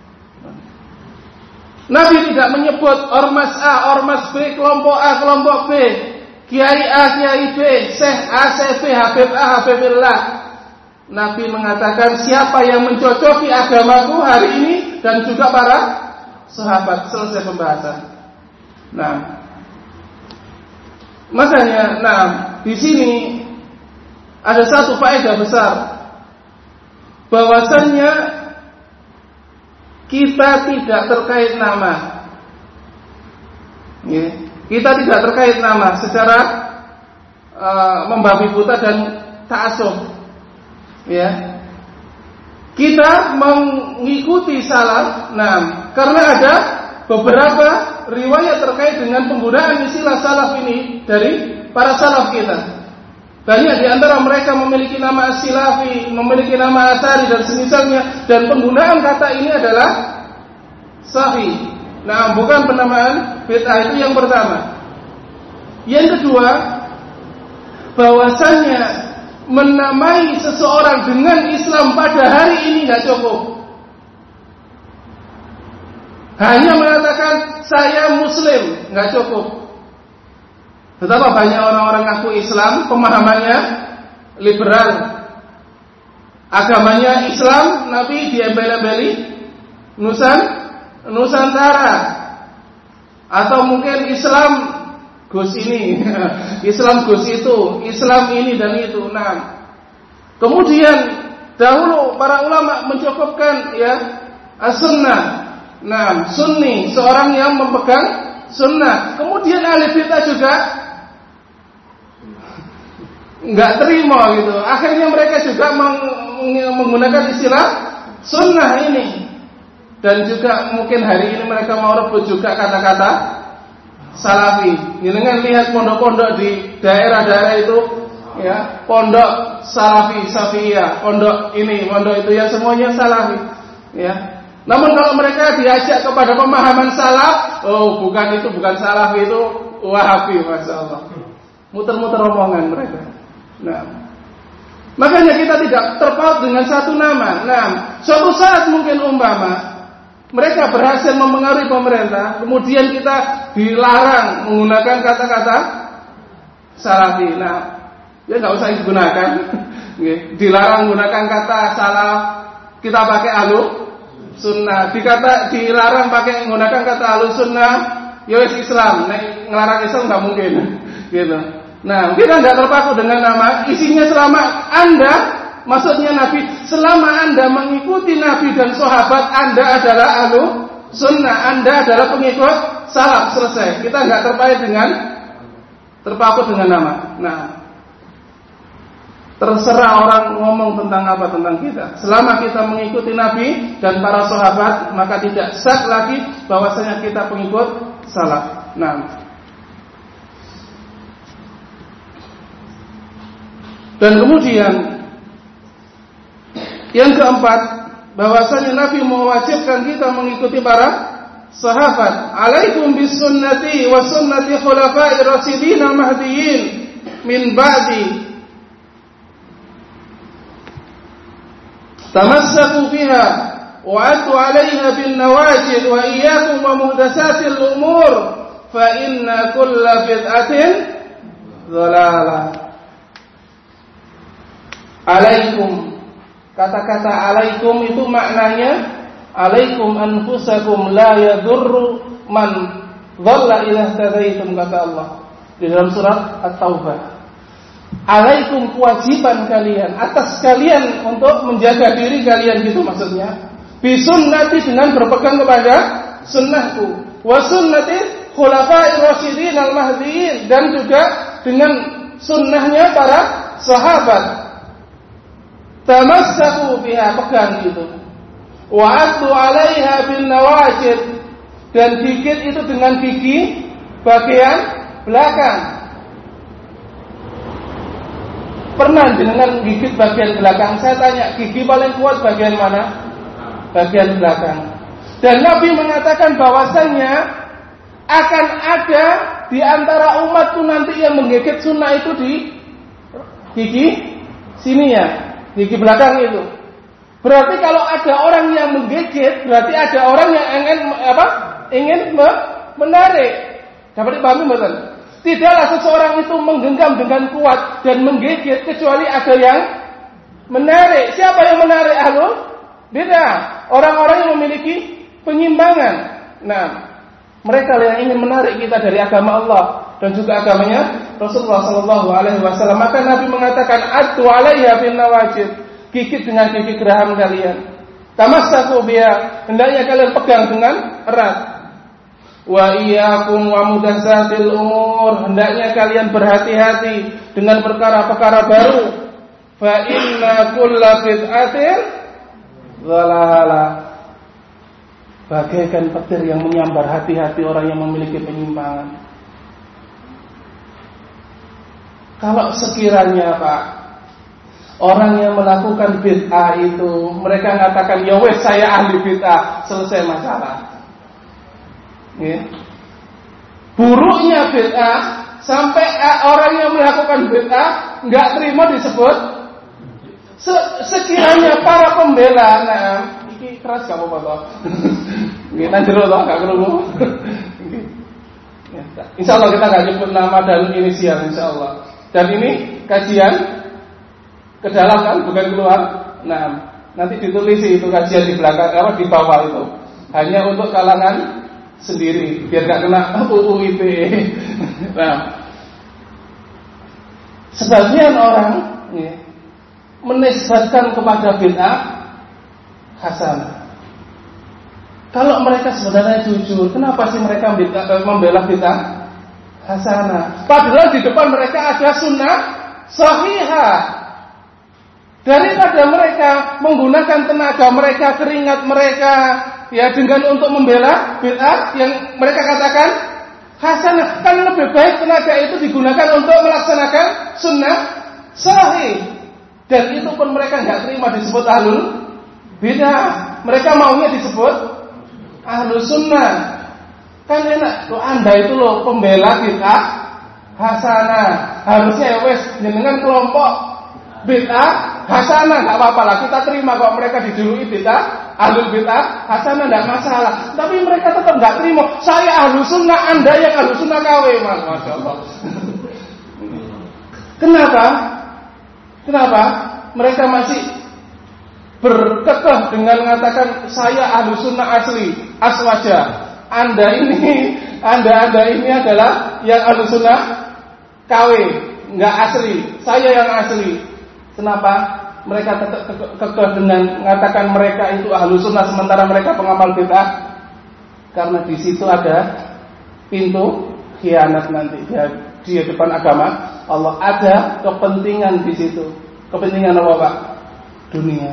Nabi tidak menyebut ormas A, ormas B, kelompok A, kelompok B, kiai A, kiai B, syekh A, syekh B, habib A, habibillah. Nabi mengatakan siapa yang mencocoki agamaku hari ini dan juga para sahabat. Selesai pembahasan. Nah, makanya, di sini ada satu faedah besar, bahwasannya kita tidak terkait nama. Kita tidak terkait nama secara membabi buta dan ta'assub. Ya. Kita mengikuti salaf, karena ada beberapa riwayat terkait dengan penggunaan istilah salaf ini dari para salaf kita. Banyak di antara mereka memiliki nama as-silafi, memiliki nama asari dan semisalnya, dan penggunaan kata ini adalah sahih. Bukan penamaan bid'ah, itu yang pertama. Yang kedua, bahwasannya menamai seseorang dengan Islam pada hari ini tidak cukup. Hanya mengatakan saya Muslim tidak cukup. Betapa banyak orang-orang ngaku Islam, pemahamannya liberal, agamanya Islam, Nabi diembel-embeli Nusantara, atau mungkin Islam Gus ini, Islam Gus itu, Islam ini dan itu. Kemudian dahulu para ulama mencukupkan as-sunnah. Sunni, seorang yang memegang sunnah. Kemudian ahli bid'ah juga nggak terima gitu. Akhirnya mereka juga menggunakan istilah sunnah ini. Dan juga mungkin hari ini mereka mau rebut juga kata-kata salafi. Dengan lihat pondok-pondok di daerah-daerah itu, pondok salafi, safiyah, pondok ini, pondok itu, semuanya salafi. Namun kalau mereka diajak kepada pemahaman salaf, bukan salafi, itu wahabi, masya Allah. Muter-muter omongan mereka. Makanya kita tidak terpaut dengan satu nama. Suatu saat mungkin umpama mereka berhasil mempengaruhi pemerintah, kemudian kita dilarang menggunakan kata-kata salafi. Nggak usah digunakan. Dilarang menggunakan kata salaf, kita pakai ahlu sunnah. Dilarang pakai menggunakan kata ahlu sunnah, Islam. Ngelarang Islam nggak mungkin. Gitu. Kita nggak terpaku dengan nama. Isinya selama Anda, maksudnya Nabi, selama Anda mengikuti Nabi dan sahabat, Anda adalah ahlu sunnah, Anda adalah pengikut salaf, selesai. Kita nggak terpaku dengan nama. Terserah orang ngomong tentang apa tentang kita. Selama kita mengikuti Nabi dan para sahabat, maka tidak sah lagi bahwasanya kita pengikut salaf. Dan kemudian yang keempat, bahwasanya Nabi mewajibkan kita mengikuti para sahabat. Alaikum bisunnati wa sunnati khulafa'ir rasyidin al-mahdiyyin min ba'di. Tamassaku biha wa atu 'alaiha bin nawajid wa iyyakum wa muhdatsatil umur fa inna kulla bid'atin dhalalah. Alaikum, kata-kata alaikum itu maknanya alaikum anfusakum la yadurru man dhalla ila tadaitum, kata Allah di dalam surat At-Taubah. Alaikum, kewajiban kalian, atas kalian untuk menjaga diri kalian, gitu maksudnya. Bisunnati, dengan berpegang kepada sunnahku, wa sunnati khulafa'ir rasyidin al-mahdiyyin, dan juga dengan sunnahnya para sahabat. Tamassaku biha, pegang itu. Wa atu 'alaiha bin nawajid, dan gigit itu dengan gigi bagian belakang. Pernah dengan gigit bagian belakang? Saya tanya, gigi paling kuat bagian mana? Bagian belakang. Dan Nabi mengatakan bahwasanya akan ada di antara umatku nanti yang menggigit sunnah itu di gigi sini ya, gigi belakang itu. Berarti kalau ada orang yang menggigit, berarti ada orang yang ingin menarik. Dapat dipahami betul? Tidaklah seseorang itu menggenggam dengan kuat dan menggigit kecuali ada yang menarik. Siapa yang menarik? Beda. Orang-orang yang memiliki penyimbangan. Mereka yang ingin menarik kita dari agama Allah dan juga agamanya Rasulullah SAW. Maka Nabi mengatakan, "Atu 'alaiha bin nawajid." Gigit dengan gigi geraham kalian. Tamassaku biha, hendaknya kalian pegang dengan erat. Wa iyyakum wa muhdatsatil umur, hendaknya kalian berhati-hati dengan perkara-perkara baru. Fa inna kulla bid'atin dhalalah. Bagaikan petir yang menyambar hati-hati orang yang memiliki penyimpangan. Kalau sekiranya Pak, orang yang melakukan bid'ah itu mereka mengatakan ya wes saya ahli bid'ah, selesai masalah. Ya. Buruknya bid'ah sampai orang yang melakukan bid'ah nggak terima disebut. Sekiranya para pembela, nah, ini keras gak apa-apa toh. Kita jero toh gak krungu. Insyaallah kita nggak nyebut nama dan inisial insyaallah. Dan ini kajian ke dalam kan, bukan keluar. Nah, nanti ditulis itu kajian di belakang di bawah itu. Hanya untuk kalangan sendiri, biar gak kena UU ITE. Nah, sebagian orang menisbatkan kepada bid'ah hasanah. Kalau mereka sebenarnya jujur, kenapa sih mereka membela bid'ah hasanah? Padahal di depan mereka ada sunnah sahihah. Daripada mereka menggunakan tenaga mereka, keringat mereka, ya dengan untuk membela bid'ah yang mereka katakan hasanah, kan lebih baik tenaga itu digunakan untuk melaksanakan sunnah sahih. Dan itu pun mereka nggak terima disebut ahlul bid'ah. Mereka maunya disebut ahlus sunnah. Kan enak, loh Anda itu loh pembela bid'ah hasanah. Harusnya ya wes jenengan kelompok bid'ah hasanah, enggak apa-apa lah, kita terima kok mereka dijuluki bid'ah ahlul bid'ah hasanah, enggak masalah. Tapi mereka tetap enggak terima. Saya ahlus sunnah, Anda yang ahlus sunnah KW, Masya Allah. Kenapa? Mereka masih berkekeh dengan mengatakan saya ahlus sunnah asli, aswaja. Anda ini adalah yang ahlus sunnah KW, enggak asli. Saya yang asli. Kenapa? Mereka tetap kekeh dengan mengatakan mereka itu ahlus sunnah sementara mereka pengamal bid'ah. Karena di situ ada pintu khianat nanti di depan agama Allah. Ada kepentingan di situ. Kepentingan apa Pak? Dunia.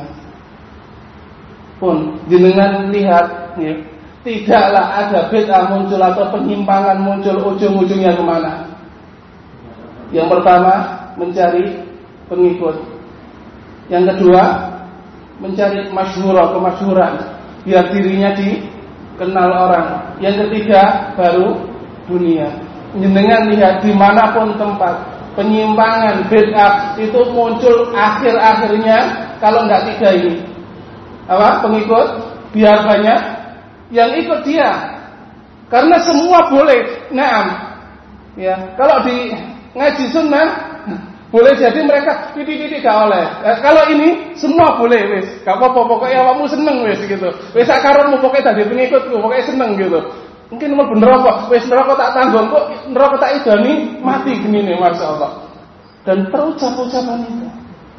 Pun jenengan lihat ya, tidaklah ada bid'ah muncul atau penyimpangan muncul ujung-ujungnya kemana? Yang pertama mencari pengikut. Yang kedua mencari kemasyhuran biar dirinya dikenal orang. Yang ketiga baru dunia. Jenengan lihat dimanapun tempat penyimpangan bid'ah itu muncul akhir-akhirnya kalau enggak tiga ini pengikut biar banyak yang ikut dia, karena semua boleh. Naam, ya kalau di ngaji sunnah boleh jadi mereka titik-titik gak oleh. Kalau ini semua boleh wis, gak apa-apa pokoknya awakmu seneng wis gitu. Wis akarmu pokoknya dadi pengikutku, pokoknya seneng gitu. Mungkin mau bener kok, wis neraka tak tanggung kok, neraka tak idani mati gini nih, masyaallah. Dan terucap-ucapan itu.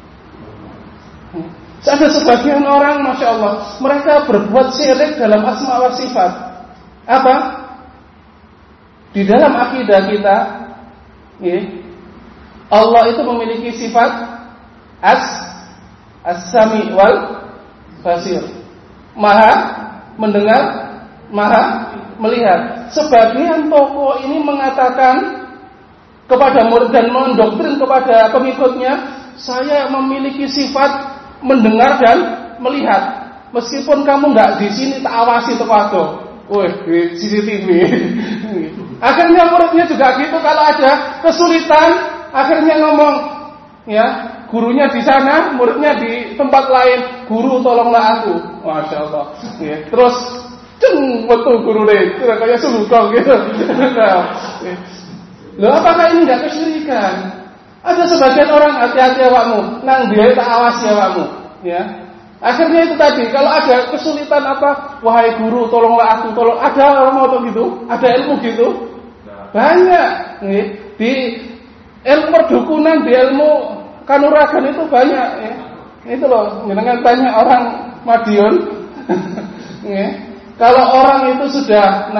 Ada sebagian orang, masya Allah, mereka berbuat syirik dalam asma wa sifat. Apa? Di dalam akidah kita, ya, Allah itu memiliki sifat as-sami wal basir, maha mendengar, maha melihat. Sebagian tokoh ini mengatakan kepada murid dan mendoktrin kepada pengikutnya, saya memiliki sifat mendengar dan melihat. Meskipun kamu nggak di sini tak awasi toko, di CCTV. Akhirnya muridnya juga gitu, kalau ada kesulitan akhirnya ngomong, ya gurunya di sana, muridnya di tempat lain, guru tolonglah aku, masya Allah. Ya. Terus betul guru deh, kayak sulukong gitu. Loh, apakah ini nggak kesyirikan? Ada sebagian orang hati-hati awakmu, nang dia tak awasi awakmu, ya. Akhirnya itu tadi, kalau ada kesulitan apa, wahai guru tolonglah aku, tolong. Ada orang mau gitu, ada ilmu gitu, banyak. Nih, di ilmu perdukunan, di ilmu kanuragan itu banyak. Ya. Itu loh, dengan tanya orang Madiun, Kalau orang itu sudah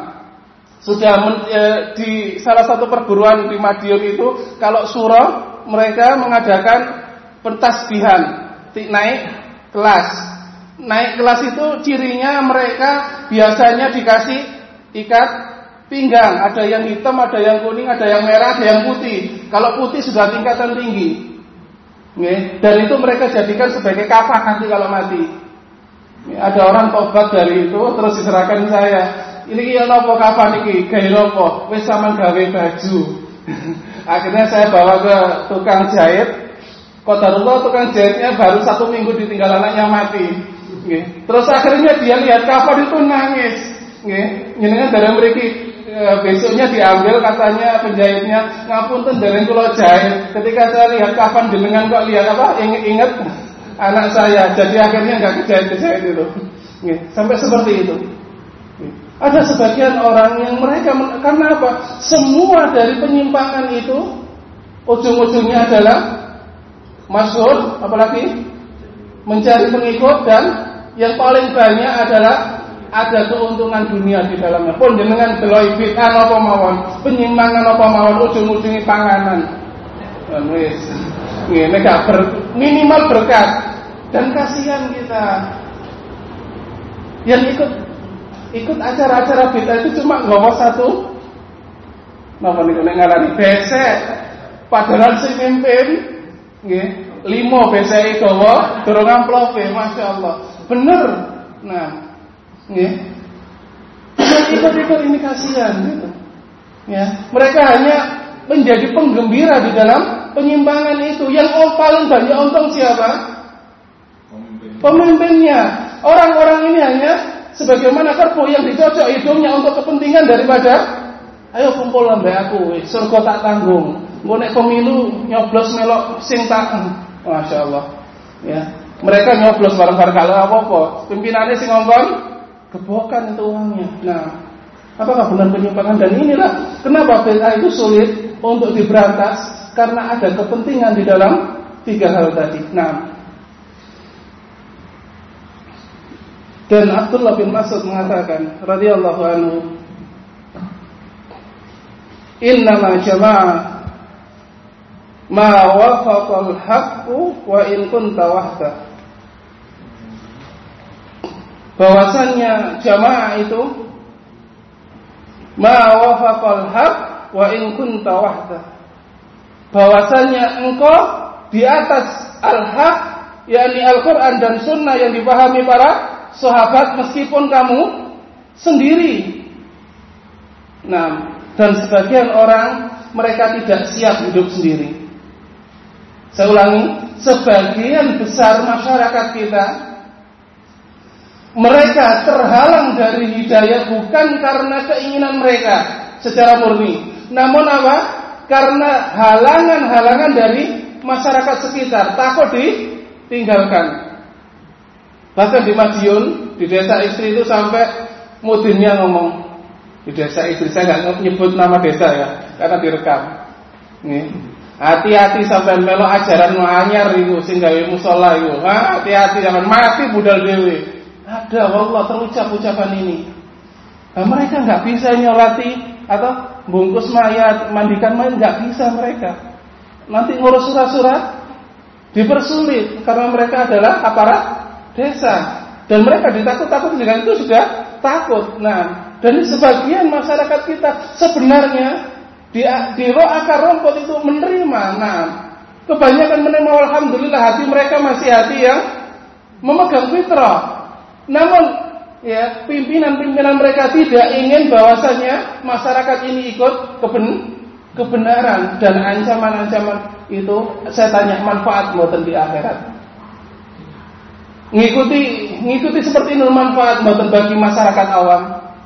di salah satu perguruan di Madiun itu, kalau surah mereka mengadakan pentasbihan, naik kelas. Naik kelas itu cirinya mereka biasanya dikasih ikat pinggang, ada yang hitam, ada yang kuning, ada yang merah, ada yang putih. Kalau putih sudah tingkatan tinggi. Dan itu mereka jadikan sebagai kafan nanti kalau mati. Ada orang tobat dari itu terus diserahkan saya. Ini ya nopo kafan iki, gawe nopo? Wis sampean gawe baju. Akhirnya saya bawa ke tukang jahit. Qadarullah tukang jahitnya baru 1 minggu ditinggal anaknya mati. Terus akhirnya dia lihat kafan itu nangis. Jenengan dari mriki besoknya diambil, katanya penjahitnya, ngapunten dereng kula jahit. Ketika saya lihat kafan jenengan kok lihat inget anak saya. Jadi akhirnya enggak kejahit itu. Sampai seperti itu. Ada sebagian orang yang mereka karena apa? Semua dari penyimpangan itu ujung-ujungnya adalah masyhur, apalagi mencari pengikut, dan yang paling banyak adalah ada keuntungan dunia di dalamnya. Pun jenengan delok bid'ah apa mawon, penyimpangan apa mawon, ujung-ujungnya panganan. Wis. Ngene gak minimal berkat. Dan kasihan kita yang ikut acara-acara bid'ah itu cuma nggawa satu napa niku nek ngarani besek, padahal sing mimpin nggih 5 beseke gawa durung amplope, masyaallah. Bener. Nah, nggih. Ikut ini kasihan gitu. Ya, mereka hanya menjadi penggembira di dalam penyimpangan itu. Yang paling banyak untung siapa? Pemimpinnya. Orang-orang ini hanya sebagaimana kerbau yang dicocok hidungnya untuk kepentingan daripada ayo kumpul ambek aku, surga tak tanggung. Engko nek pemilu nyoblos melok sing tak. Masyaallah. Ya. Mereka nyoblos bareng-bareng kalau apa-apa. Pimpinannya sing ngongkon gebokan itu uangnya. Nah, apakah benar penyimpangan? Dan inilah kenapa bid'ah itu sulit untuk diberantas, karena ada kepentingan di dalam 3 hal tadi. Nah, dan Abdullah bin Mas'ud mengatakan radhiyallahu anhu, innama jama'a ma wafaqal haqqu wa in kunta wahda. Bahwasannya jamaah itu ma wafaqal haqq wa in kunta wahda. Bahwasannya engkau di atas al-haq, yakni Al-Qur'an dan sunnah yang dipahami para sahabat meskipun kamu sendiri. Nah, dan sebagian orang mereka tidak siap hidup sendiri. Saya ulangi, sebagian besar masyarakat kita mereka terhalang dari hidayah bukan karena keinginan mereka secara murni, namun apa? Karena halangan-halangan dari masyarakat sekitar, takut ditinggalkan. Bahkan di Madiun, di desa istri itu sampai mudinnya ngomong di desa istri, saya nggak nyebut nama desa ya, karena direkam. Nih, hati-hati sampai melok ajaran anyar itu, sing gawe musala itu. Hati-hati jangan mati budal dewe. Ada wallah terucap ucapan ini. Nah, mereka nggak bisa nyolati atau bungkus mayat, mandikan mayat, nggak bisa mereka. Nanti ngurus surat-surat dipersulit karena mereka adalah aparat desa dan mereka ditakut-takut dengan itu sudah takut. Nah, dan sebagian masyarakat kita sebenarnya di roh akar rumput itu menerima. Nah, kebanyakan menerima, alhamdulillah, hati mereka masih hati yang memegang fitrah. Namun ya, pimpinan-pimpinan mereka tidak ingin bahwasanya masyarakat ini ikut kebenaran, dan ancaman-ancaman itu saya tanya manfaat mboten di akhirat. Ngikuti seperti ini manfaat mboten bagi masyarakat awam.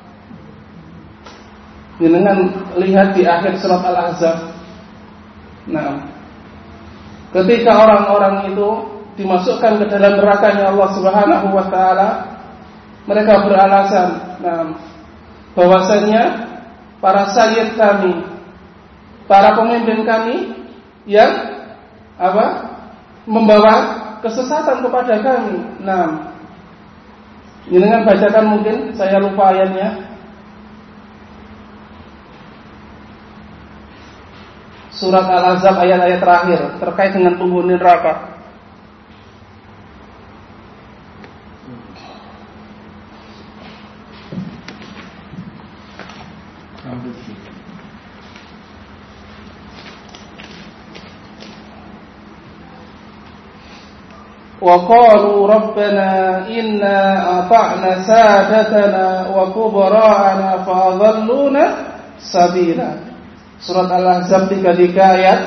Dengan lihat di akhir surat Al-Ahzab. Nah, ketika orang-orang itu dimasukkan ke dalam nerakanya Allah Subhanahu wa taala, mereka beralasan, bahwasanya para sayyid kami, para pemimpin kami yang membawa kesesatan kepada kami. Nah, Jenengan bacakan, mungkin saya lupa ayatnya. Surat Al-Ahzab ayat-ayat terakhir terkait dengan penghuni neraka. Wa qalu rabbana inna ata'na sadatana wa kubara'ana fa adalluna sabila. Surat Al-Ahzab 33 ayat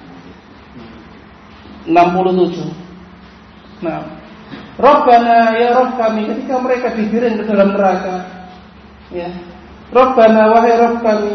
67. Nah, Rabbana, ya Rabb kami, ketika mereka digiring ke dalam neraka, ya, Rabbana, wahai Rabb kami,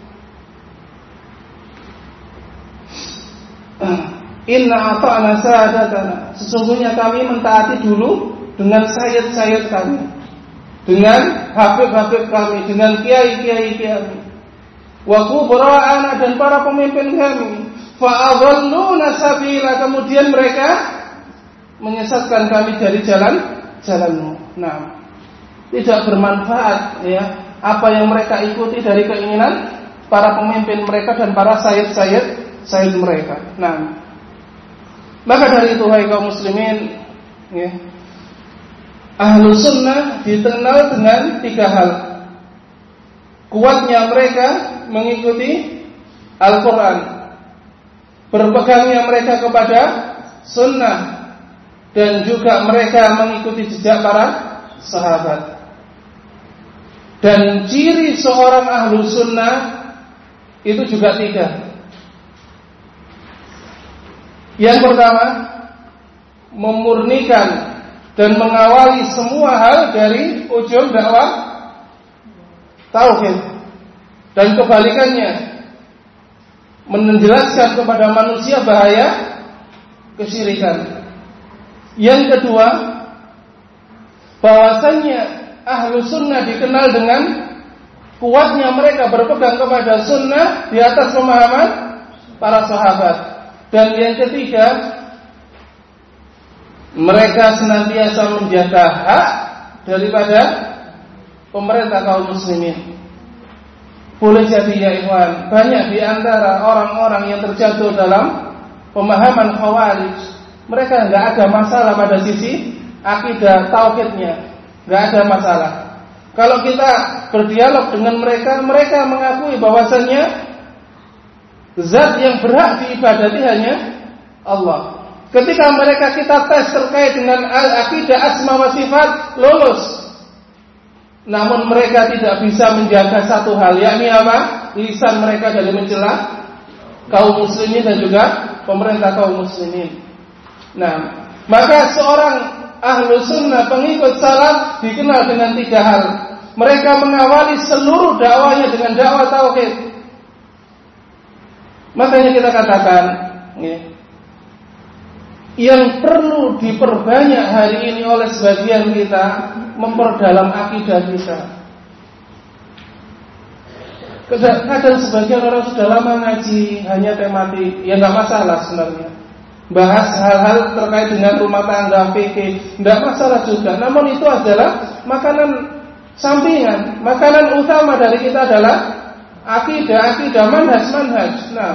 inna ata'na sadatana, sesungguhnya kami mentaati dulu dengan sayyid-sayyid kami, dengan habib-habib kami, dengan kiai-kiai kami, wa kubra'ana, dan para pemimpin kami, fa'adhalluna sabila, kemudian mereka menyesatkan kami dari jalanmu. Nah, tidak bermanfaat ya apa yang mereka ikuti dari keinginan para pemimpin mereka dan para sayyid mereka. Nah, maka dari itu hai kaum muslimin, ya, ahlu sunnah dikenal dengan 3 hal. Kuatnya mereka mengikuti Al-Quran, berpegangnya mereka kepada sunnah, dan juga mereka mengikuti jejak para sahabat. Dan ciri seorang ahlu sunnah itu juga 3. Yang pertama, memurnikan dan mengawali semua hal dari ujung dakwah tauhid, dan kebalikannya, menjelaskan kepada manusia bahaya kesyirikan. Yang kedua, bahwasannya ahlu sunnah dikenal dengan kuatnya mereka berpegang kepada sunnah di atas pemahaman para sahabat. Dan yang ketiga, mereka senantiasa menjaga hak daripada pemerintah kaum muslimin. Boleh jadi ya ikhwan, banyak di antara orang-orang yang terjatuh dalam pemahaman khawarij, mereka enggak ada masalah pada sisi akidah tauhidnya, enggak ada masalah. Kalau kita berdialog dengan mereka, mereka mengakui bahwasannya zat yang berhak diibadati hanya Allah. Ketika mereka kita tes terkait dengan akidah asma wa sifat, lulus. Namun mereka tidak bisa menjaga satu hal, yakni apa? Lisan mereka dari mencela kaum muslimin dan juga pemerintah kaum muslimin. Nah, maka seorang ahlu sunnah pengikut salaf dikenal dengan 3 hal. Mereka mengawali seluruh dakwahnya dengan dakwah tauhid. Makanya kita katakan, ya, yang perlu diperbanyak hari ini oleh sebagian kita, memperdalam akidah kita. Kadang sebagian orang sudah lama ngaji hanya tematik, ya nggak masalah sebenarnya. Bahas hal-hal terkait dengan rumah tangga, fikih, nggak masalah juga. Namun itu adalah makanan sampingan. Makanan utama dari kita adalah akidah, manhaj. Nah,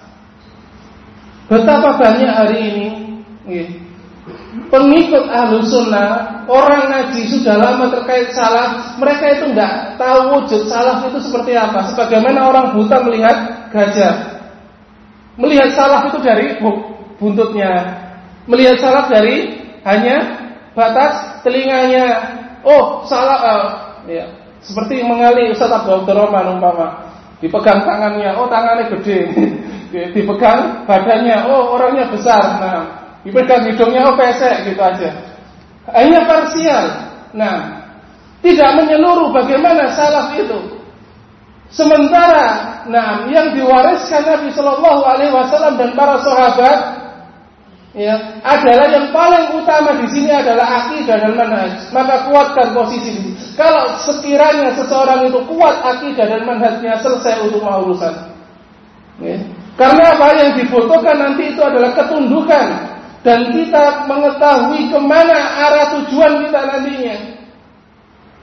betapa banyak hari ini pengikut ahlu sunnah, orang ngaji sudah lama terkait salaf, mereka itu nggak tahu wujud salaf itu seperti apa. Sebagaimana orang buta melihat gajah, melihat salaf itu dari buntutnya, melihat salaf dari hanya batas telinganya. Oh, salaf, ya, seperti mengali Ustaz Abdurrahman umpama, dipegang tangannya, oh tangannya gede, dipegang badannya, oh orangnya besar. Nah, dipegang hidungnya, oh pesek, gitu aja. Hanya parsial. Nah, tidak menyeluruh bagaimana salaf itu. Sementara, nah, yang diwariskan Nabi Shallallahu Alaihi Wasallam dan para sahabat, ya, adalah yang paling utama di sini adalah akidah dan manhaj. Maka kuatkan posisi ini. Kalau sekiranya seseorang itu kuat akidah dan manhajnya, selesai untuk urusan. Ya. Karena apa yang dibutuhkan nanti itu adalah ketundukan. Dan kita mengetahui kemana arah tujuan kita nantinya.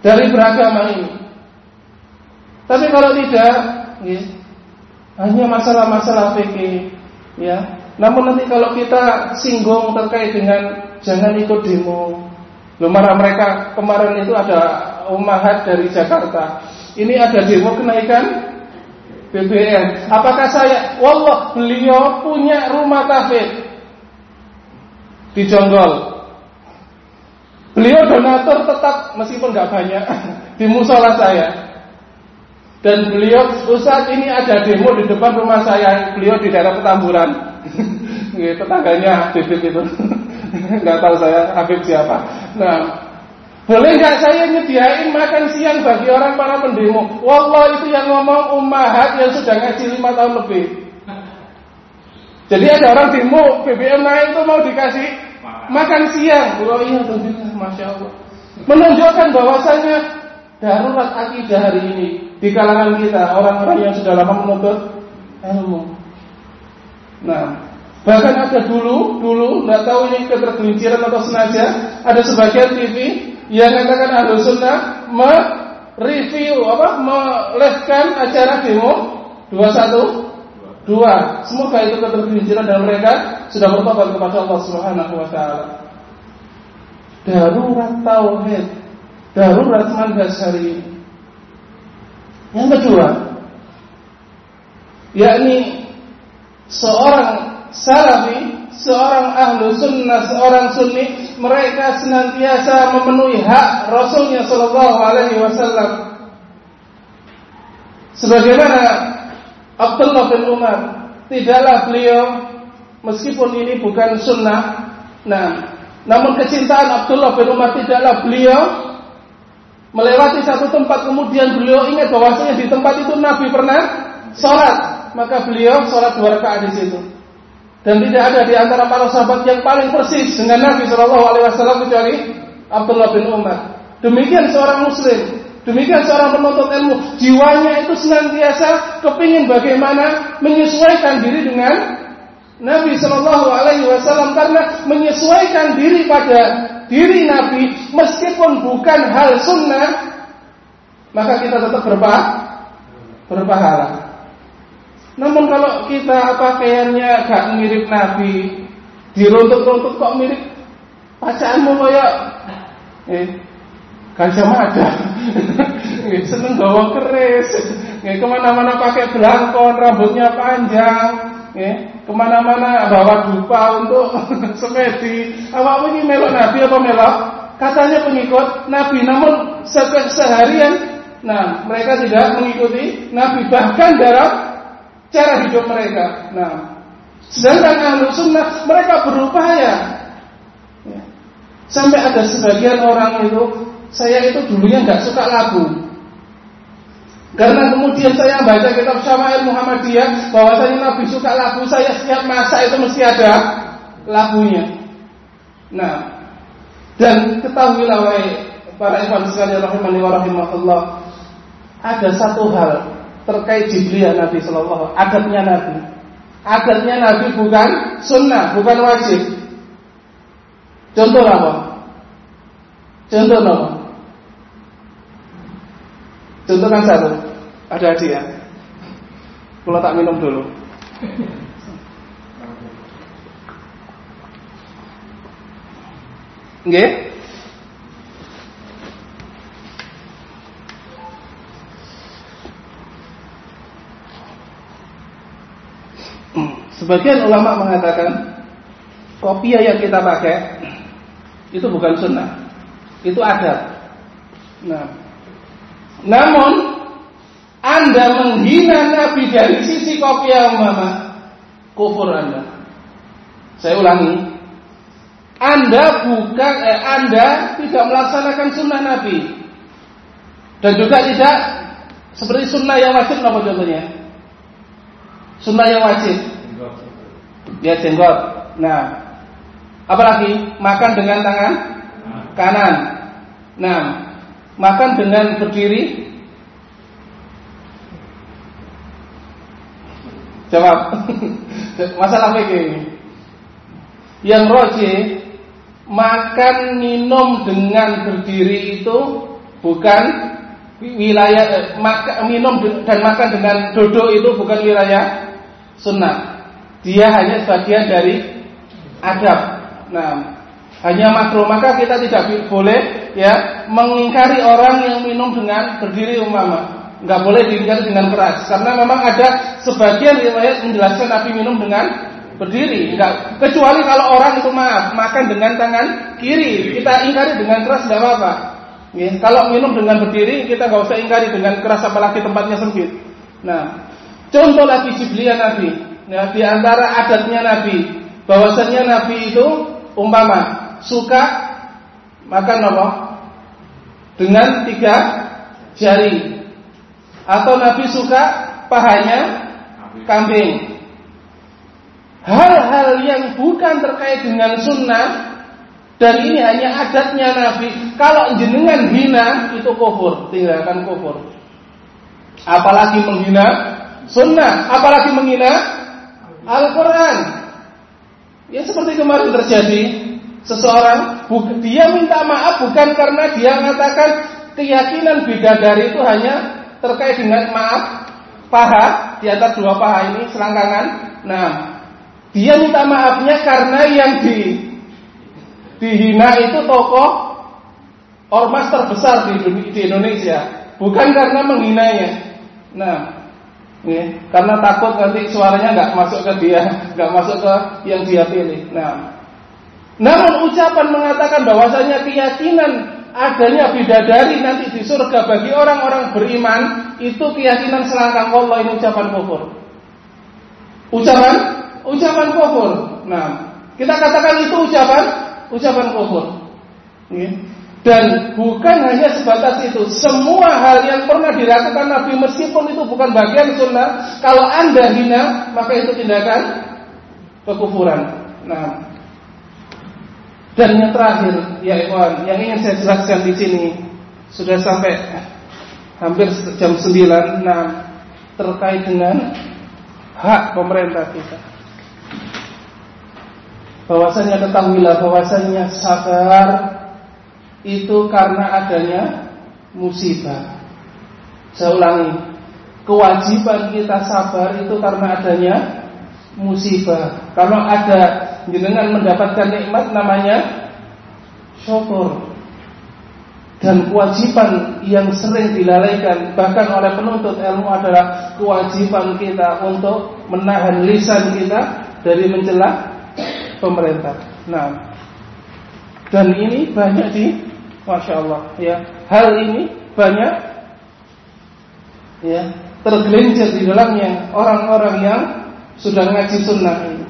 dari beragama ini. Tapi kalau tidak, ya, hanya masalah-masalah fikih, ya. Namun nanti kalau kita singgung terkait dengan jangan ikut demo. Lumara mereka kemarin itu ada ummahat dari Jakarta. Ini ada demo kenaikan BBM. Apakah saya? Wallah, beliau punya rumah tahfidz di Jonggol. Beliau donatur tetap meskipun nggak banyak di musola saya. Dan beliau saat ini ada demo di depan rumah saya. Beliau di daerah Petamburan. Tetangganya Habib itu. Nggak tahu saya Habib siapa. Nah, boleh nggak saya nyediain makan siang bagi orang para pendemo? Wallah, itu yang ngomong ummahat yang sudah ngaji 5 tahun lebih. Jadi ada orang demo BBM naik itu mau dikasih makan siang. Oh iya, Masya Allah. Menunjukkan bahwasanya darurat akidah hari ini di kalangan kita, orang-orang yang sudah lama menuntut ilmu. Nah, bahkan ada dulu nggak tahu ini ketergelinciran atau sengaja, ada sebagian TV yang mengatakan Ahlus Sunnah mereview meleskan acara demo 212. Semoga itu ketergelinciran dan mereka sudah bertobat kepada Allah Subhanahu wa taala. Darurat tauhid, darurat manhaj hari ini. Yang kedua, yakni seorang salafi, seorang ahlu sunnah, seorang sunni, mereka senantiasa memenuhi hak Rasulnya Sallallahu Alaihi Wasallam. Sebagaimana Abdullah bin Umar, tidaklah beliau, meskipun ini bukan sunnah, namun kecintaan Abdullah bin Umar, tidaklah beliau melewati satu tempat kemudian beliau ingat bahwasanya di tempat itu Nabi pernah sholat, maka beliau sholat 2 rakaat di situ. Dan tidak ada di antara para sahabat yang paling persis dengan Nabi Shallallahu Alaihi Wasallam kecuali Abdullah bin Umar. Demikian seorang Muslim, demikian seorang penuntut ilmu, jiwanya itu senantiasa kepingin bagaimana menyesuaikan diri dengan Nabi Shallallahu Alaihi Wasallam, karena menyesuaikan diri pada diri Nabi meskipun bukan hal sunnah, maka kita tetap berpahala. Namun kalau kita pakaiannya gak mirip Nabi, diruntut-runtut kok mirip bacaanmu kayak Gajah Mada, seneng bawa keris, kemana-mana pakai belangkon, rambutnya panjang, kemana-mana bawa dupa untuk semedi. Apa ini melok Nabi apa melok? Katanya pengikut Nabi, namun seharian, mereka tidak mengikuti Nabi, bahkan dalam cara hidup mereka. Sedangkan Ahlus Sunnah mereka berupaya. Sampai ada sebagian orang itu, saya itu dulunya nggak suka lagu. Karena kemudian saya baca kitab Syama'il Muhammadiyah bahwasanya Nabi suka lagu, saya setiap masak itu mesti ada lagunya. Dan ketahuilah wahai para ikhwan sekalian rahimani wa rahimakumullah, ada satu hal terkait jibriyah Nabi sallallahu alaihi wasallam, adatnya Nabi bukan sunnah, bukan wajib. Contoh apa? Contohkan satu. Ada hadiah. Kalau tak minum dulu. Nggih? Sebagian ulama mengatakan kopiah yang kita pakai itu bukan sunnah, itu adat. Namun Anda menghina Nabi dari sisi kopiah umpama, kufur Anda. Saya ulangi, Anda tidak melaksanakan sunnah Nabi, dan juga tidak seperti sunnah yang wajib. Apa contohnya? Sunnah yang wajib, ya jenggot. Apalagi makan dengan tangan kanan. Makan dengan berdiri. Jawab. Masalah begini. Yang rajih, makan minum dengan berdiri itu bukan wilayah minum dan makan dengan duduk itu bukan wilayah sunnah. Dia hanya sebagian dari adab. Nah, hanya makruh. Maka kita tidak boleh ya mengingkari orang yang minum dengan berdiri umpama. Enggak boleh diingkari dengan keras karena memang ada sebagian riwayat menjelaskan Nabi minum dengan berdiri. Enggak, kecuali kalau orang itu makan dengan tangan kiri, kita ingkari dengan keras enggak apa-apa. Ya, kalau minum dengan berdiri kita enggak usah ingkari dengan keras apalagi tempatnya sempit. Nah, contoh lagi jibliah Nabi. Ya, di antara adatnya Nabi, bahwasannya Nabi itu umpama suka makan apa? Dengan 3 jari. Atau Nabi suka pahanya kambing. Hal-hal yang bukan terkait dengan sunnah dan ini hanya adatnya Nabi. Kalau jenengan hina itu kufur, tinggalkan kufur. Apalagi menghina sunnah, apalagi menghina Al-Quran. Ya seperti kemarin terjadi, seseorang dia minta maaf bukan karena dia mengatakan keyakinan bidadari itu hanya terkait dengan maaf paha di atas 2 paha ini selangkangan. Nah, dia minta maafnya karena yang dihina itu tokoh ormas terbesar di Indonesia, bukan karena menghinanya. Nah, ya, karena takut nanti suaranya nggak masuk ke dia, nggak masuk ke yang dia pilih. Nah, namun ucapan mengatakan bahwasanya keyakinan adanya bidadari nanti di surga bagi orang-orang beriman itu keyakinan selangkang Allah, ini ucapan kufur. Ucapan kufur. Nah, kita katakan itu ucapan kufur. Dan bukan hanya sebatas itu, semua hal yang pernah dilakukan Nabi meskipun itu bukan bagian sunnah, kalau Anda hina maka itu tindakan kekufuran. Nah, dan yang terakhir, ya ikhwan, yang ingin saya jelaskan di sini sudah sampai hampir jam 9. Nah, terkait dengan hak pemerintah kita. Bahwasanya ketahuilah bahwasanya sabar itu karena adanya musibah. Saya ulangi, kewajiban kita sabar itu karena adanya musibah. Kalau ada jenengan mendapatkan nikmat namanya syukur. Dan kewajiban yang sering dilalaikan bahkan oleh penuntut ilmu adalah kewajiban kita untuk menahan lisan kita dari mencela pemerintah. Nah, dan ini banyak Masya Allah ya, hal ini banyak ya tergelincir di dalamnya orang-orang yang sudah ngaji sunnah ini.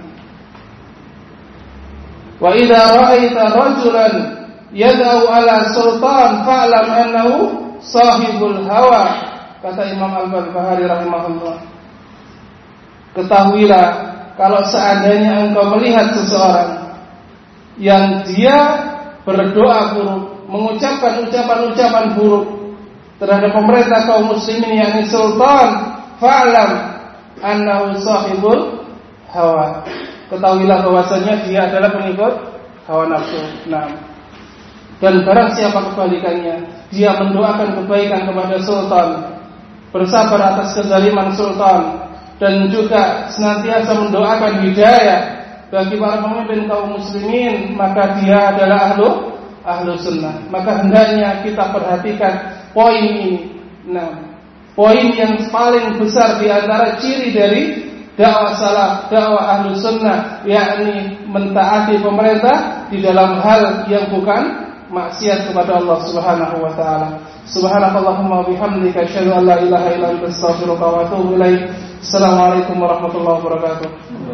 Wa idza ra'aita rajulan yad'u ala sultan fa'lam annahu sahibul hawa, kata Imam Al-Barbahari rahimahullah. Ketahuilah kalau seandainya engkau melihat seseorang yang dia berdoa buruk, mengucapkan ucapan-ucapan buruk terhadap pemerintah kaum muslimin yakni sultan, fa'lam annahu sahibul hawa. Ketahuilah bahwasanya dia adalah pengikut hawa nafsu. Nah, dan barang siapa kebalikannya, dia mendoakan kebaikan kepada sultan, bersabar atas kezaliman sultan, dan juga senantiasa mendoakan hidayah bagi para pemimpin kaum muslimin, maka dia adalah ahlu sunnah. Maka hendaknya kita perhatikan poin ini. Nah, poin yang paling besar di antara ciri dari dakwah salaf, dakwah ahlu sunnah, yakni mentaati pemerintah di dalam hal yang bukan maksiat kepada Allah Subhanahu wa taala. Subhanakallahumma wa bihamdika asyhadu an la ilaha illa anta astaghfiruka wa atubu ilaik. Assalamualaikum warahmatullahi wabarakatuh.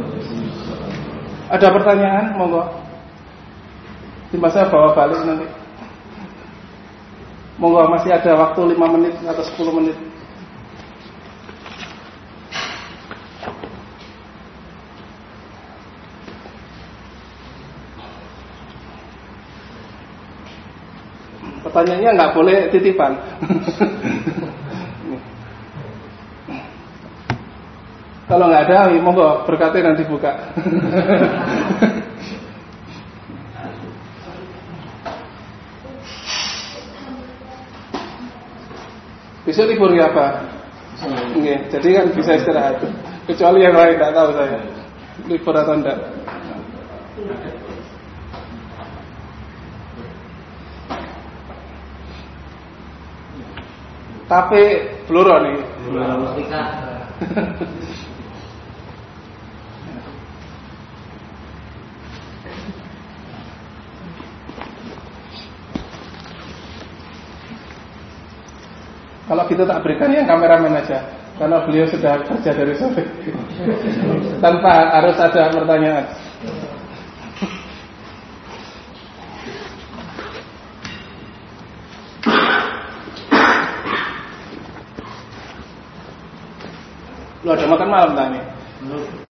Ada pertanyaan? Monggo. Timbang saya bawa balik nanti. Monggo, masih ada waktu 5 menit atau 10 menit. Pertanyaannya nggak boleh titipan. Kalau nggak ada, monggo berkatnya nanti buka. Besok libur ya apa? Nggih, jadi kan bisa istirahat. Kecuali yang lain tidak tahu saya libur atau enggak. Tapi bluro nih. Mustika. Kalau gitu tak berikan yang kameramen aja, karena beliau sudah kerja dari sore. Tanpa harus ada pertanyaan. Lu ada makan malam tadi?